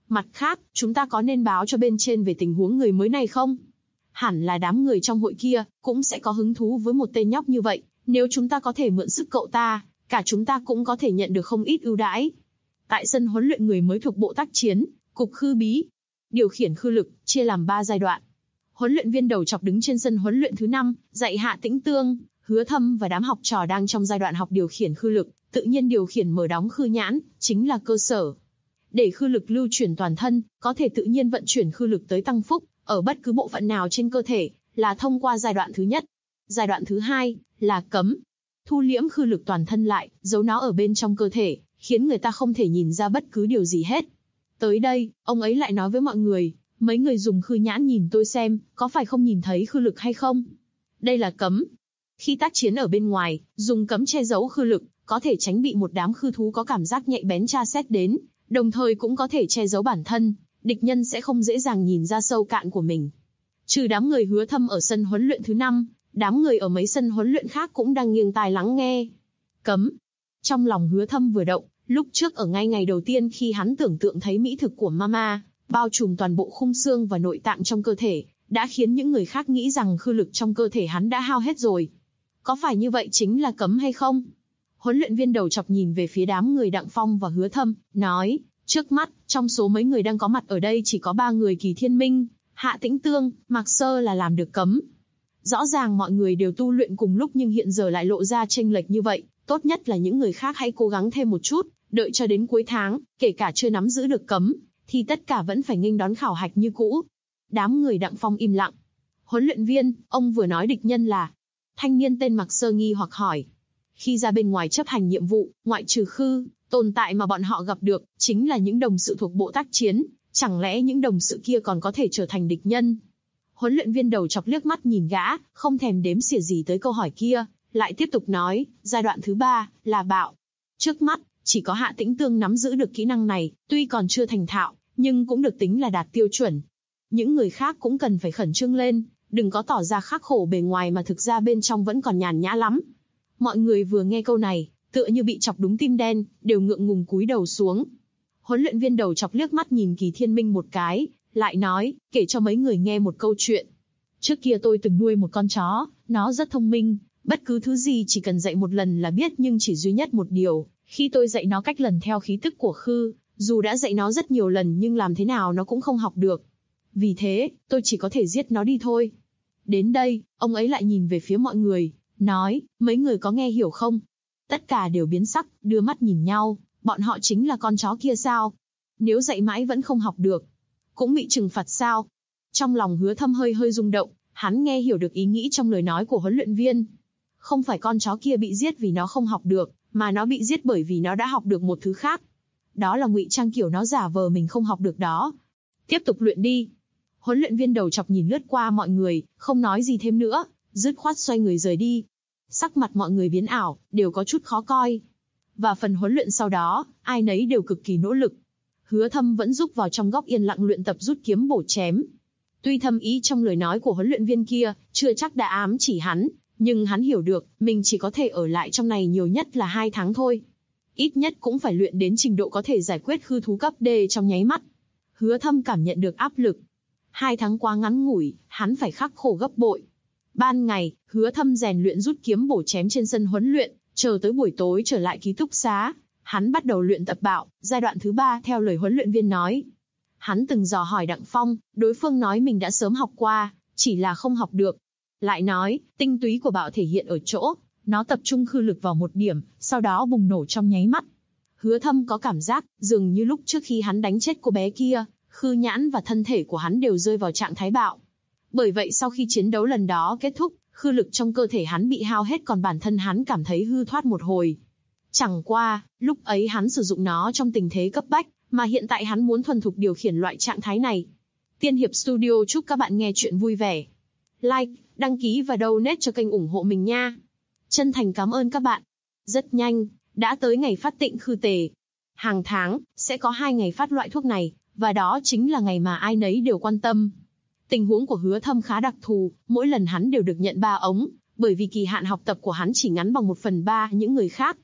Speaker 2: Mặt khác, chúng ta có nên báo cho bên trên về tình huống người mới này không? Hẳn là đám người trong hội kia cũng sẽ có hứng thú với một tên nhóc như vậy, nếu chúng ta có thể mượn sức cậu ta, cả chúng ta cũng có thể nhận được không ít ưu đãi. Tại sân huấn luyện người mới thuộc Bộ Tác Chiến, Cục Khư Bí, điều khiển khư lực chia làm 3 giai đoạn. Huấn luyện viên đầu chọc đứng trên sân huấn luyện thứ 5, dạy Hạ Tĩnh Tương, Hứa Thâm và đám học trò đang trong giai đoạn học điều khiển khư lực, tự nhiên điều khiển mở đóng khư nhãn, chính là cơ sở. Để khư lực lưu chuyển toàn thân, có thể tự nhiên vận chuyển khư lực tới tăng phúc, ở bất cứ bộ phận nào trên cơ thể, là thông qua giai đoạn thứ nhất. Giai đoạn thứ 2, là cấm. Thu liễm khư lực toàn thân lại, giấu nó ở bên trong cơ thể, khiến người ta không thể nhìn ra bất cứ điều gì hết. Tới đây, ông ấy lại nói với mọi người, mấy người dùng khư nhãn nhìn tôi xem, có phải không nhìn thấy khư lực hay không? Đây là cấm. Khi tác chiến ở bên ngoài, dùng cấm che giấu khư lực, có thể tránh bị một đám khư thú có cảm giác nhạy bén tra xét đến, đồng thời cũng có thể che giấu bản thân, địch nhân sẽ không dễ dàng nhìn ra sâu cạn của mình. Trừ đám người Hứa Thâm ở sân huấn luyện thứ 5, đám người ở mấy sân huấn luyện khác cũng đang nghiêng tai lắng nghe. Cấm. Trong lòng Hứa Thâm vừa động, lúc trước ở ngay ngày đầu tiên khi hắn tưởng tượng thấy mỹ thực của Mama, bao trùm toàn bộ khung xương và nội tạng trong cơ thể, đã khiến những người khác nghĩ rằng khư lực trong cơ thể hắn đã hao hết rồi. Có phải như vậy chính là cấm hay không? Huấn luyện viên đầu chọc nhìn về phía đám người Đặng Phong và Hứa Thâm, nói, trước mắt, trong số mấy người đang có mặt ở đây chỉ có 3 người Kỳ Thiên Minh, Hạ Tĩnh Tương, Mạc Sơ là làm được cấm. Rõ ràng mọi người đều tu luyện cùng lúc nhưng hiện giờ lại lộ ra chênh lệch như vậy, tốt nhất là những người khác hãy cố gắng thêm một chút, đợi cho đến cuối tháng, kể cả chưa nắm giữ được cấm, thì tất cả vẫn phải nghênh đón khảo hạch như cũ. Đám người Đặng Phong im lặng. Huấn luyện viên, ông vừa nói địch nhân là... Thanh niên tên Mạc Sơ nghi hoặc hỏi. Khi ra bên ngoài chấp hành nhiệm vụ, ngoại trừ khư, tồn tại mà bọn họ gặp được, chính là những đồng sự thuộc Bộ Tác Chiến, chẳng lẽ những đồng sự kia còn có thể trở thành địch nhân? Huấn luyện viên đầu chọc liếc mắt nhìn gã, không thèm đếm xỉa gì tới câu hỏi kia, lại tiếp tục nói, giai đoạn thứ 3, là bạo. Trước mắt, chỉ có Hạ Tĩnh Tương nắm giữ được kỹ năng này, tuy còn chưa thành thạo, nhưng cũng được tính là đạt tiêu chuẩn. Những người khác cũng cần phải khẩn trương lên, đừng có tỏ ra khắc khổ bề ngoài mà thực ra bên trong vẫn còn nhàn nhã lắm. Mọi người vừa nghe câu này, tựa như bị chọc đúng tim đen, đều ngượng ngùng cúi đầu xuống. Huấn luyện viên đầu chọc liếc mắt nhìn Kỳ Thiên Minh một cái, lại nói, kể cho mấy người nghe một câu chuyện. Trước kia tôi từng nuôi một con chó, nó rất thông minh, bất cứ thứ gì chỉ cần dạy một lần là biết nhưng chỉ duy nhất một điều, khi tôi dạy nó cách lần theo khí tức của khư, dù đã dạy nó rất nhiều lần nhưng làm thế nào nó cũng không học được. Vì thế, tôi chỉ có thể giết nó đi thôi. Đến đây, ông ấy lại nhìn về phía mọi người, nói, mấy người có nghe hiểu không? Tất cả đều biến sắc, đưa mắt nhìn nhau, bọn họ chính là con chó kia sao? Nếu dạy mãi vẫn không học được, cũng bị trừng phạt sao? Trong lòng Hứa Thâm hơi hơi rung động, hắn nghe hiểu được ý nghĩ trong lời nói của huấn luyện viên. Không phải con chó kia bị giết vì nó không học được, mà nó bị giết bởi vì nó đã học được một thứ khác. Đó là ngụy trang kiểu nó giả vờ mình không học được đó. Tiếp tục luyện đi. Huấn luyện viên đầu chọc nhìn lướt qua mọi người, không nói gì thêm nữa, dứt khoát xoay người rời đi. Sắc mặt mọi người biến ảo, đều có chút khó coi. Và phần huấn luyện sau đó, ai nấy đều cực kỳ nỗ lực. Hứa Thâm vẫn rúc vào trong góc yên lặng luyện tập rút kiếm bổ chém. Tuy thâm ý trong lời nói của huấn luyện viên kia, chưa chắc đã ám chỉ hắn, nhưng hắn hiểu được, mình chỉ có thể ở lại trong này nhiều nhất là 2 tháng thôi. Ít nhất cũng phải luyện đến trình độ có thể giải quyết khư thú cấp D trong nháy mắt. Hứa Thâm cảm nhận được áp lực. 2 tháng quá ngắn ngủi, hắn phải khắc khổ gấp bội. Ban ngày, Hứa Thâm rèn luyện rút kiếm bổ chém trên sân huấn luyện, chờ tới buổi tối trở lại ký túc xá, hắn bắt đầu luyện tập bạo, giai đoạn thứ 3 theo lời huấn luyện viên nói. Hắn từng dò hỏi Đặng Phong, đối phương nói mình đã sớm học qua, chỉ là không học được. Lại nói, tinh túy của bạo thể hiện ở chỗ, nó tập trung khư lực vào một điểm, sau đó bùng nổ trong nháy mắt. Hứa Thâm có cảm giác, dường như lúc trước khi hắn đánh chết cô bé kia, khư nhãn và thân thể của hắn đều rơi vào trạng thái bạo. Bởi vậy sau khi chiến đấu lần đó kết thúc, khư lực trong cơ thể hắn bị hao hết còn bản thân hắn cảm thấy hư thoát một hồi. Chẳng qua, lúc ấy hắn sử dụng nó trong tình thế cấp bách, mà hiện tại hắn muốn thuần thục điều khiển loại trạng thái này. Tiên Hiệp Studio chúc các bạn nghe chuyện vui vẻ. Like, đăng ký và donate cho kênh ủng hộ mình nha. Chân thành cảm ơn các bạn. Rất nhanh, đã tới ngày phát tịnh khư tề. Hàng tháng, sẽ có 2 ngày phát loại thuốc này, và đó chính là ngày mà ai nấy đều quan tâm. Tình huống của Hứa Thâm khá đặc thù, mỗi lần hắn đều được nhận 3 ống, bởi vì kỳ hạn học tập của hắn chỉ ngắn bằng 1/3 những người khác.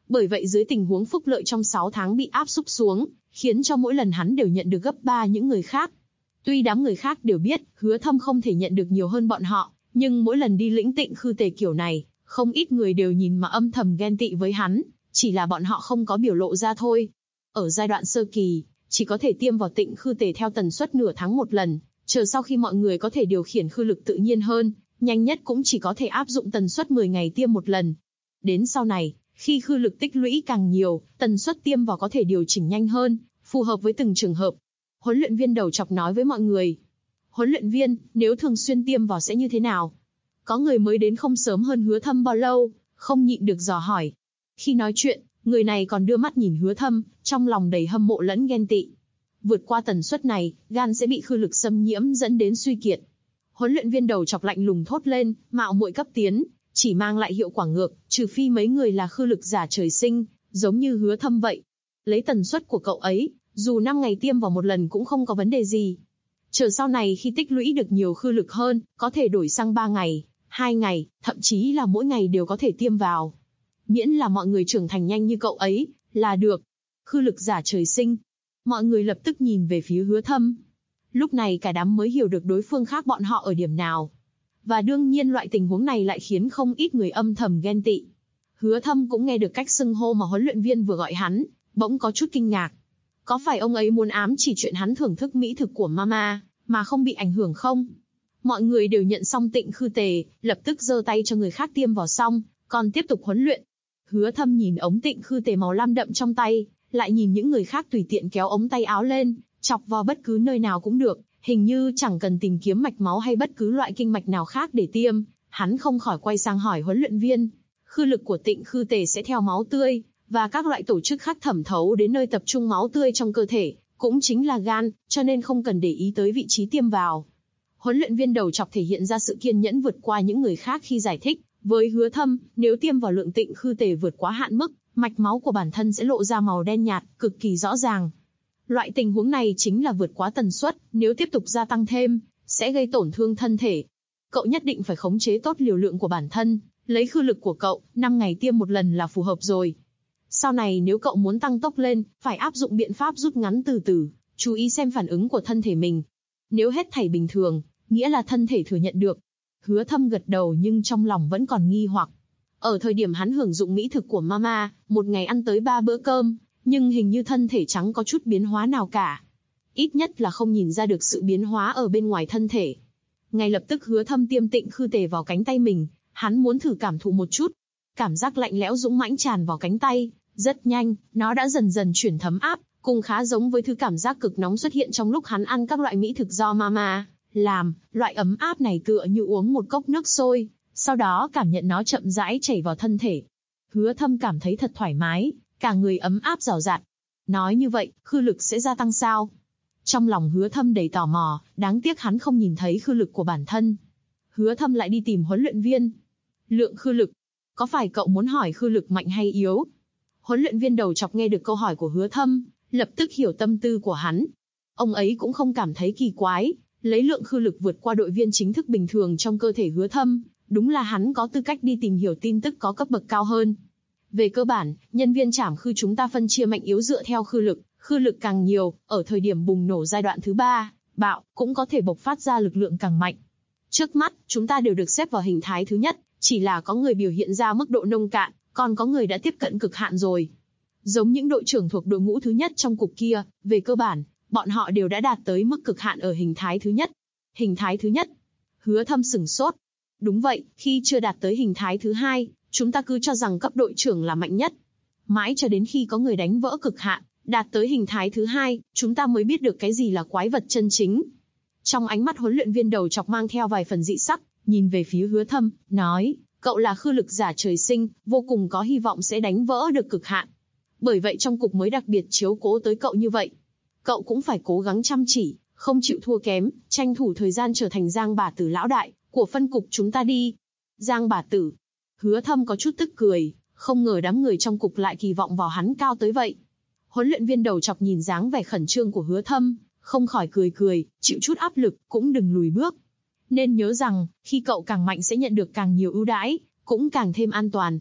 Speaker 2: Bởi vậy dưới tình huống phúc lợi trong 6 tháng bị áp súc xuống, khiến cho mỗi lần hắn đều nhận được gấp 3 những người khác. Tuy đám người khác đều biết, Hứa Thâm không thể nhận được nhiều hơn bọn họ, nhưng mỗi lần đi lĩnh tịnh khư tề kiểu này, không ít người đều nhìn mà âm thầm ghen tị với hắn, chỉ là bọn họ không có biểu lộ ra thôi. Ở giai đoạn sơ kỳ, chỉ có thể tiêm vào tịnh khư tề theo tần suất nửa tháng một lần, chờ sau khi mọi người có thể điều khiển khư lực tự nhiên hơn, nhanh nhất cũng chỉ có thể áp dụng tần suất 10 ngày tiêm một lần. Đến sau này, khi khư lực tích lũy càng nhiều, tần suất tiêm vào có thể điều chỉnh nhanh hơn, phù hợp với từng trường hợp. Huấn luyện viên đầu chọc nói với mọi người. Huấn luyện viên, nếu thường xuyên tiêm vào sẽ như thế nào? Có người mới đến không sớm hơn Hứa Thâm bao lâu, không nhịn được dò hỏi. Khi nói chuyện, người này còn đưa mắt nhìn Hứa Thâm, trong lòng đầy hâm mộ lẫn ghen tị. Vượt qua tần suất này, gan sẽ bị khư lực xâm nhiễm dẫn đến suy kiệt. Huấn luyện viên đầu chọc lạnh lùng thốt lên, mạo muội cấp tiến, chỉ mang lại hiệu quả ngược, trừ phi mấy người là khư lực giả trời sinh, giống như Hứa Thâm vậy. Lấy tần suất của cậu ấy, dù 5 ngày tiêm vào một lần cũng không có vấn đề gì. Chờ sau này khi tích lũy được nhiều khư lực hơn, có thể đổi sang 3 ngày, 2 ngày, thậm chí là mỗi ngày đều có thể tiêm vào. Miễn là mọi người trưởng thành nhanh như cậu ấy, là được. Khư lực giả trời sinh. Mọi người lập tức nhìn về phía Hứa Thâm. Lúc này cả đám mới hiểu được đối phương khác bọn họ ở điểm nào. Và đương nhiên loại tình huống này lại khiến không ít người âm thầm ghen tị. Hứa Thâm cũng nghe được cách xưng hô mà huấn luyện viên vừa gọi hắn, bỗng có chút kinh ngạc. Có phải ông ấy muốn ám chỉ chuyện hắn thưởng thức mỹ thực của mama, mà không bị ảnh hưởng không? Mọi người đều nhận xong tịnh khư tề, lập tức giơ tay cho người khác tiêm vào xong, còn tiếp tục huấn luyện. Hứa Thâm nhìn ống tịnh khư tề màu lam đậm trong tay, lại nhìn những người khác tùy tiện kéo ống tay áo lên, chọc vào bất cứ nơi nào cũng được, hình như chẳng cần tìm kiếm mạch máu hay bất cứ loại kinh mạch nào khác để tiêm. Hắn không khỏi quay sang hỏi huấn luyện viên, khư lực của tịnh khư tề sẽ theo máu tươi và các loại tổ chức khác thẩm thấu đến nơi tập trung máu tươi trong cơ thể, cũng chính là gan, cho nên không cần để ý tới vị trí tiêm vào. Huấn luyện viên đầu chọc thể hiện ra sự kiên nhẫn vượt qua những người khác khi giải thích, với Hứa Thâm, nếu tiêm vào lượng tịnh khư tề vượt quá hạn mức, mạch máu của bản thân sẽ lộ ra màu đen nhạt, cực kỳ rõ ràng. Loại tình huống này chính là vượt quá tần suất, nếu tiếp tục gia tăng thêm, sẽ gây tổn thương thân thể. Cậu nhất định phải khống chế tốt liều lượng của bản thân, lấy khư lực của cậu, 5 ngày tiêm một lần là phù hợp rồi. Sau này nếu cậu muốn tăng tốc lên, phải áp dụng biện pháp rút ngắn từ từ, chú ý xem phản ứng của thân thể mình. Nếu hết thảy bình thường, nghĩa là thân thể thừa nhận được. Hứa Thâm gật đầu nhưng trong lòng vẫn còn nghi hoặc. Ở thời điểm hắn hưởng dụng mỹ thực của mama, một ngày ăn tới 3 bữa cơm, nhưng hình như thân thể chẳng có chút biến hóa nào cả. Ít nhất là không nhìn ra được sự biến hóa ở bên ngoài thân thể. Ngay lập tức Hứa Thâm tiêm tịnh khư tề vào cánh tay mình, hắn muốn thử cảm thụ một chút. Cảm giác lạnh lẽo dũng mãnh tràn vào cánh tay, rất nhanh, nó đã dần dần chuyển thấm áp, cùng khá giống với thứ cảm giác cực nóng xuất hiện trong lúc hắn ăn các loại mỹ thực do mama làm. Loại ấm áp này tựa như uống một cốc nước sôi, sau đó cảm nhận nó chậm rãi chảy vào thân thể. Hứa Thâm cảm thấy thật thoải mái, cả người ấm áp rào rạt. Nói như vậy, khư lực sẽ gia tăng sao? Trong lòng Hứa Thâm đầy tò mò, đáng tiếc hắn không nhìn thấy khư lực của bản thân. Hứa Thâm lại đi tìm huấn luyện viên. Lượng khư lực, có phải cậu muốn hỏi khư lực mạnh hay yếu? Huấn luyện viên đầu chọc nghe được câu hỏi của Hứa Thâm, lập tức hiểu tâm tư của hắn. Ông ấy cũng không cảm thấy kỳ quái, lấy lượng khư lực vượt qua đội viên chính thức bình thường trong cơ thể Hứa Thâm, đúng là hắn có tư cách đi tìm hiểu tin tức có cấp bậc cao hơn. Về cơ bản, nhân viên trảm khư chúng ta phân chia mạnh yếu dựa theo khư lực càng nhiều, ở thời điểm bùng nổ giai đoạn thứ 3, bạo, cũng có thể bộc phát ra lực lượng càng mạnh. Trước mắt, chúng ta đều được xếp vào hình thái thứ nhất, chỉ là có người biểu hiện ra mức độ nông cạn, còn có người đã tiếp cận cực hạn rồi. Giống những đội trưởng thuộc đội ngũ thứ nhất trong cục kia, về cơ bản, bọn họ đều đã đạt tới mức cực hạn ở hình thái thứ nhất. Hình thái thứ nhất. Hứa Thâm sửng sốt. Đúng vậy, khi chưa đạt tới hình thái thứ 2, chúng ta cứ cho rằng cấp đội trưởng là mạnh nhất. Mãi cho đến khi có người đánh vỡ cực hạn, đạt tới hình thái thứ 2, chúng ta mới biết được cái gì là quái vật chân chính. Trong ánh mắt huấn luyện viên đầu chọc mang theo vài phần dị sắc, nhìn về phía Hứa Thâm, nói, cậu là khư lực giả trời sinh, vô cùng có hy vọng sẽ đánh vỡ được cực hạn. Bởi vậy trong cục mới đặc biệt chiếu cố tới cậu như vậy. Cậu cũng phải cố gắng chăm chỉ, không chịu thua kém, tranh thủ thời gian trở thành Giang bà tử lão đại của phân cục chúng ta đi. Giang bà tử. Hứa Thâm có chút tức cười, không ngờ đám người trong cục lại kỳ vọng vào hắn cao tới vậy. Huấn luyện viên đầu chọc nhìn dáng vẻ khẩn trương của Hứa Thâm, không khỏi cười, chịu chút áp lực, cũng đừng lùi bước. Nên nhớ rằng, khi cậu càng mạnh sẽ nhận được càng nhiều ưu đãi, cũng càng thêm an toàn.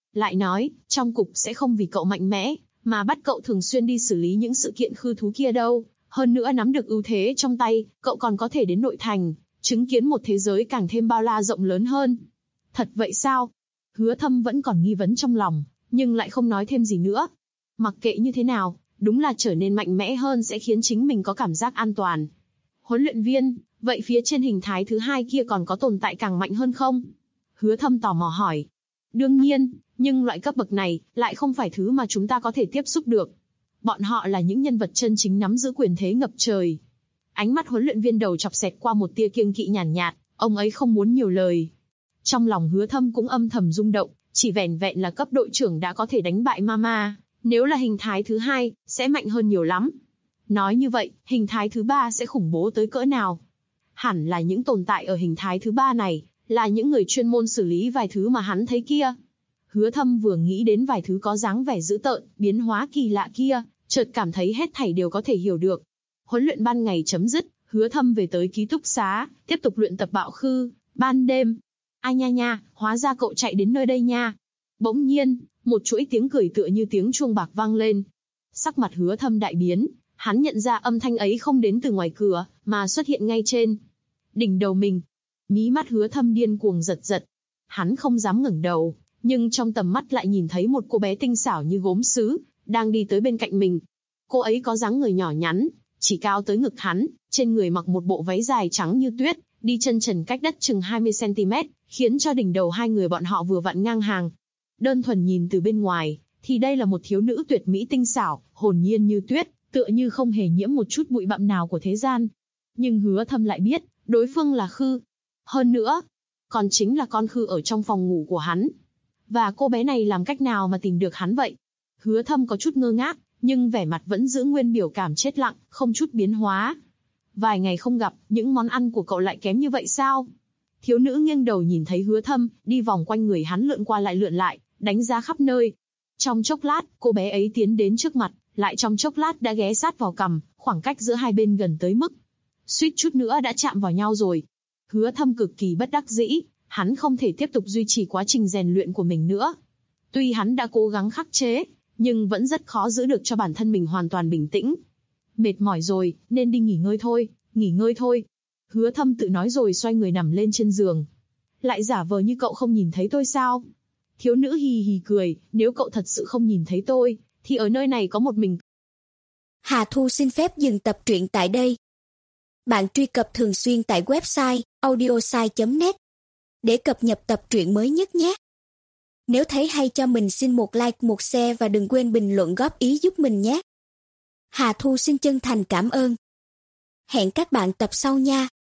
Speaker 2: Lại nói, trong cục sẽ không vì cậu mạnh mẽ, mà bắt cậu thường xuyên đi xử lý những sự kiện khư thú kia đâu. Hơn nữa nắm được ưu thế trong tay, cậu còn có thể đến nội thành, chứng kiến một thế giới càng thêm bao la rộng lớn hơn. Thật vậy sao? Hứa Thâm vẫn còn nghi vấn trong lòng, nhưng lại không nói thêm gì nữa. Mặc kệ như thế nào, đúng là trở nên mạnh mẽ hơn sẽ khiến chính mình có cảm giác an toàn. Huấn luyện viên, vậy phía trên hình thái thứ hai kia còn có tồn tại càng mạnh hơn không? Hứa Thâm tò mò hỏi. Đương nhiên, nhưng loại cấp bậc này lại không phải thứ mà chúng ta có thể tiếp xúc được. Bọn họ là những nhân vật chân chính nắm giữ quyền thế ngập trời. Ánh mắt huấn luyện viên đầu chọc xẹt qua một tia kiêng kỵ nhàn nhạt, ông ấy không muốn nhiều lời. Trong lòng Hứa Thâm cũng âm thầm rung động, chỉ vẻn vẹn là cấp đội trưởng đã có thể đánh bại Mama, nếu là hình thái thứ hai, sẽ mạnh hơn nhiều lắm. Nói như vậy, hình thái thứ ba sẽ khủng bố tới cỡ nào? Hẳn là những tồn tại ở hình thái thứ ba này, là những người chuyên môn xử lý vài thứ mà hắn thấy kia. Hứa Thâm vừa nghĩ đến vài thứ có dáng vẻ dữ tợn, biến hóa kỳ lạ kia, chợt cảm thấy hết thảy đều có thể hiểu được. Huấn luyện ban ngày chấm dứt, Hứa Thâm về tới ký túc xá, tiếp tục luyện tập bạo khư. Ban đêm, ai nha nha, hóa ra cậu chạy đến nơi đây nha. Bỗng nhiên, một chuỗi tiếng cười tựa như tiếng chuông bạc vang lên. Sắc mặt Hứa Thâm đại biến, hắn nhận ra âm thanh ấy không đến từ ngoài cửa, mà xuất hiện ngay trên đỉnh đầu mình. Mí mắt Hứa Thâm điên cuồng giật giật. Hắn không dám ngẩng đầu, nhưng trong tầm mắt lại nhìn thấy một cô bé tinh xảo như gốm sứ, đang đi tới bên cạnh mình. Cô ấy có dáng người nhỏ nhắn, chỉ cao tới ngực hắn, trên người mặc một bộ váy dài trắng như tuyết, đi chân trần cách đất chừng 20 cm, khiến cho đỉnh đầu hai người bọn họ vừa vặn ngang hàng. Đơn thuần nhìn từ bên ngoài, thì đây là một thiếu nữ tuyệt mỹ tinh xảo, hồn nhiên như tuyết, tựa như không hề nhiễm một chút bụi bặm nào của thế gian. Nhưng Hứa Thâm lại biết, đối phương là khư. Hơn nữa, còn chính là con khư ở trong phòng ngủ của hắn. Và cô bé này làm cách nào mà tìm được hắn vậy? Hứa Thâm có chút ngơ ngác, nhưng vẻ mặt vẫn giữ nguyên biểu cảm chết lặng, không chút biến hóa. Vài ngày không gặp, những món ăn của cậu lại kém như vậy sao? Thiếu nữ nghiêng đầu nhìn thấy Hứa Thâm, đi vòng quanh người hắn lượn qua lượn lại, đánh giá khắp nơi. Trong chốc lát, cô bé ấy tiến đến trước mặt, lại trong chốc lát đã ghé sát vào cằm, khoảng cách giữa hai bên gần tới mức suýt chút nữa đã chạm vào nhau rồi. Hứa Thâm cực kỳ bất đắc dĩ, hắn không thể tiếp tục duy trì quá trình rèn luyện của mình nữa. Tuy hắn đã cố gắng khắc chế, nhưng vẫn rất khó giữ được cho bản thân mình hoàn toàn bình tĩnh. Mệt mỏi rồi, nên đi nghỉ ngơi thôi, nghỉ ngơi thôi. Hứa Thâm tự nói rồi xoay người nằm lên trên giường. Lại giả vờ như cậu không nhìn thấy tôi sao? Thiếu nữ hì hì cười, nếu cậu thật sự không nhìn thấy tôi, thì ở nơi này có một mình.
Speaker 3: Hà Thu xin phép dừng tập truyện tại đây. Bạn truy cập thường xuyên tại website audiosai.net để cập nhật tập truyện mới nhất nhé. Nếu thấy hay cho mình xin một like, một share và đừng quên bình luận góp ý giúp mình nhé. Hà Thu xin chân thành cảm ơn. Hẹn các bạn tập sau nha.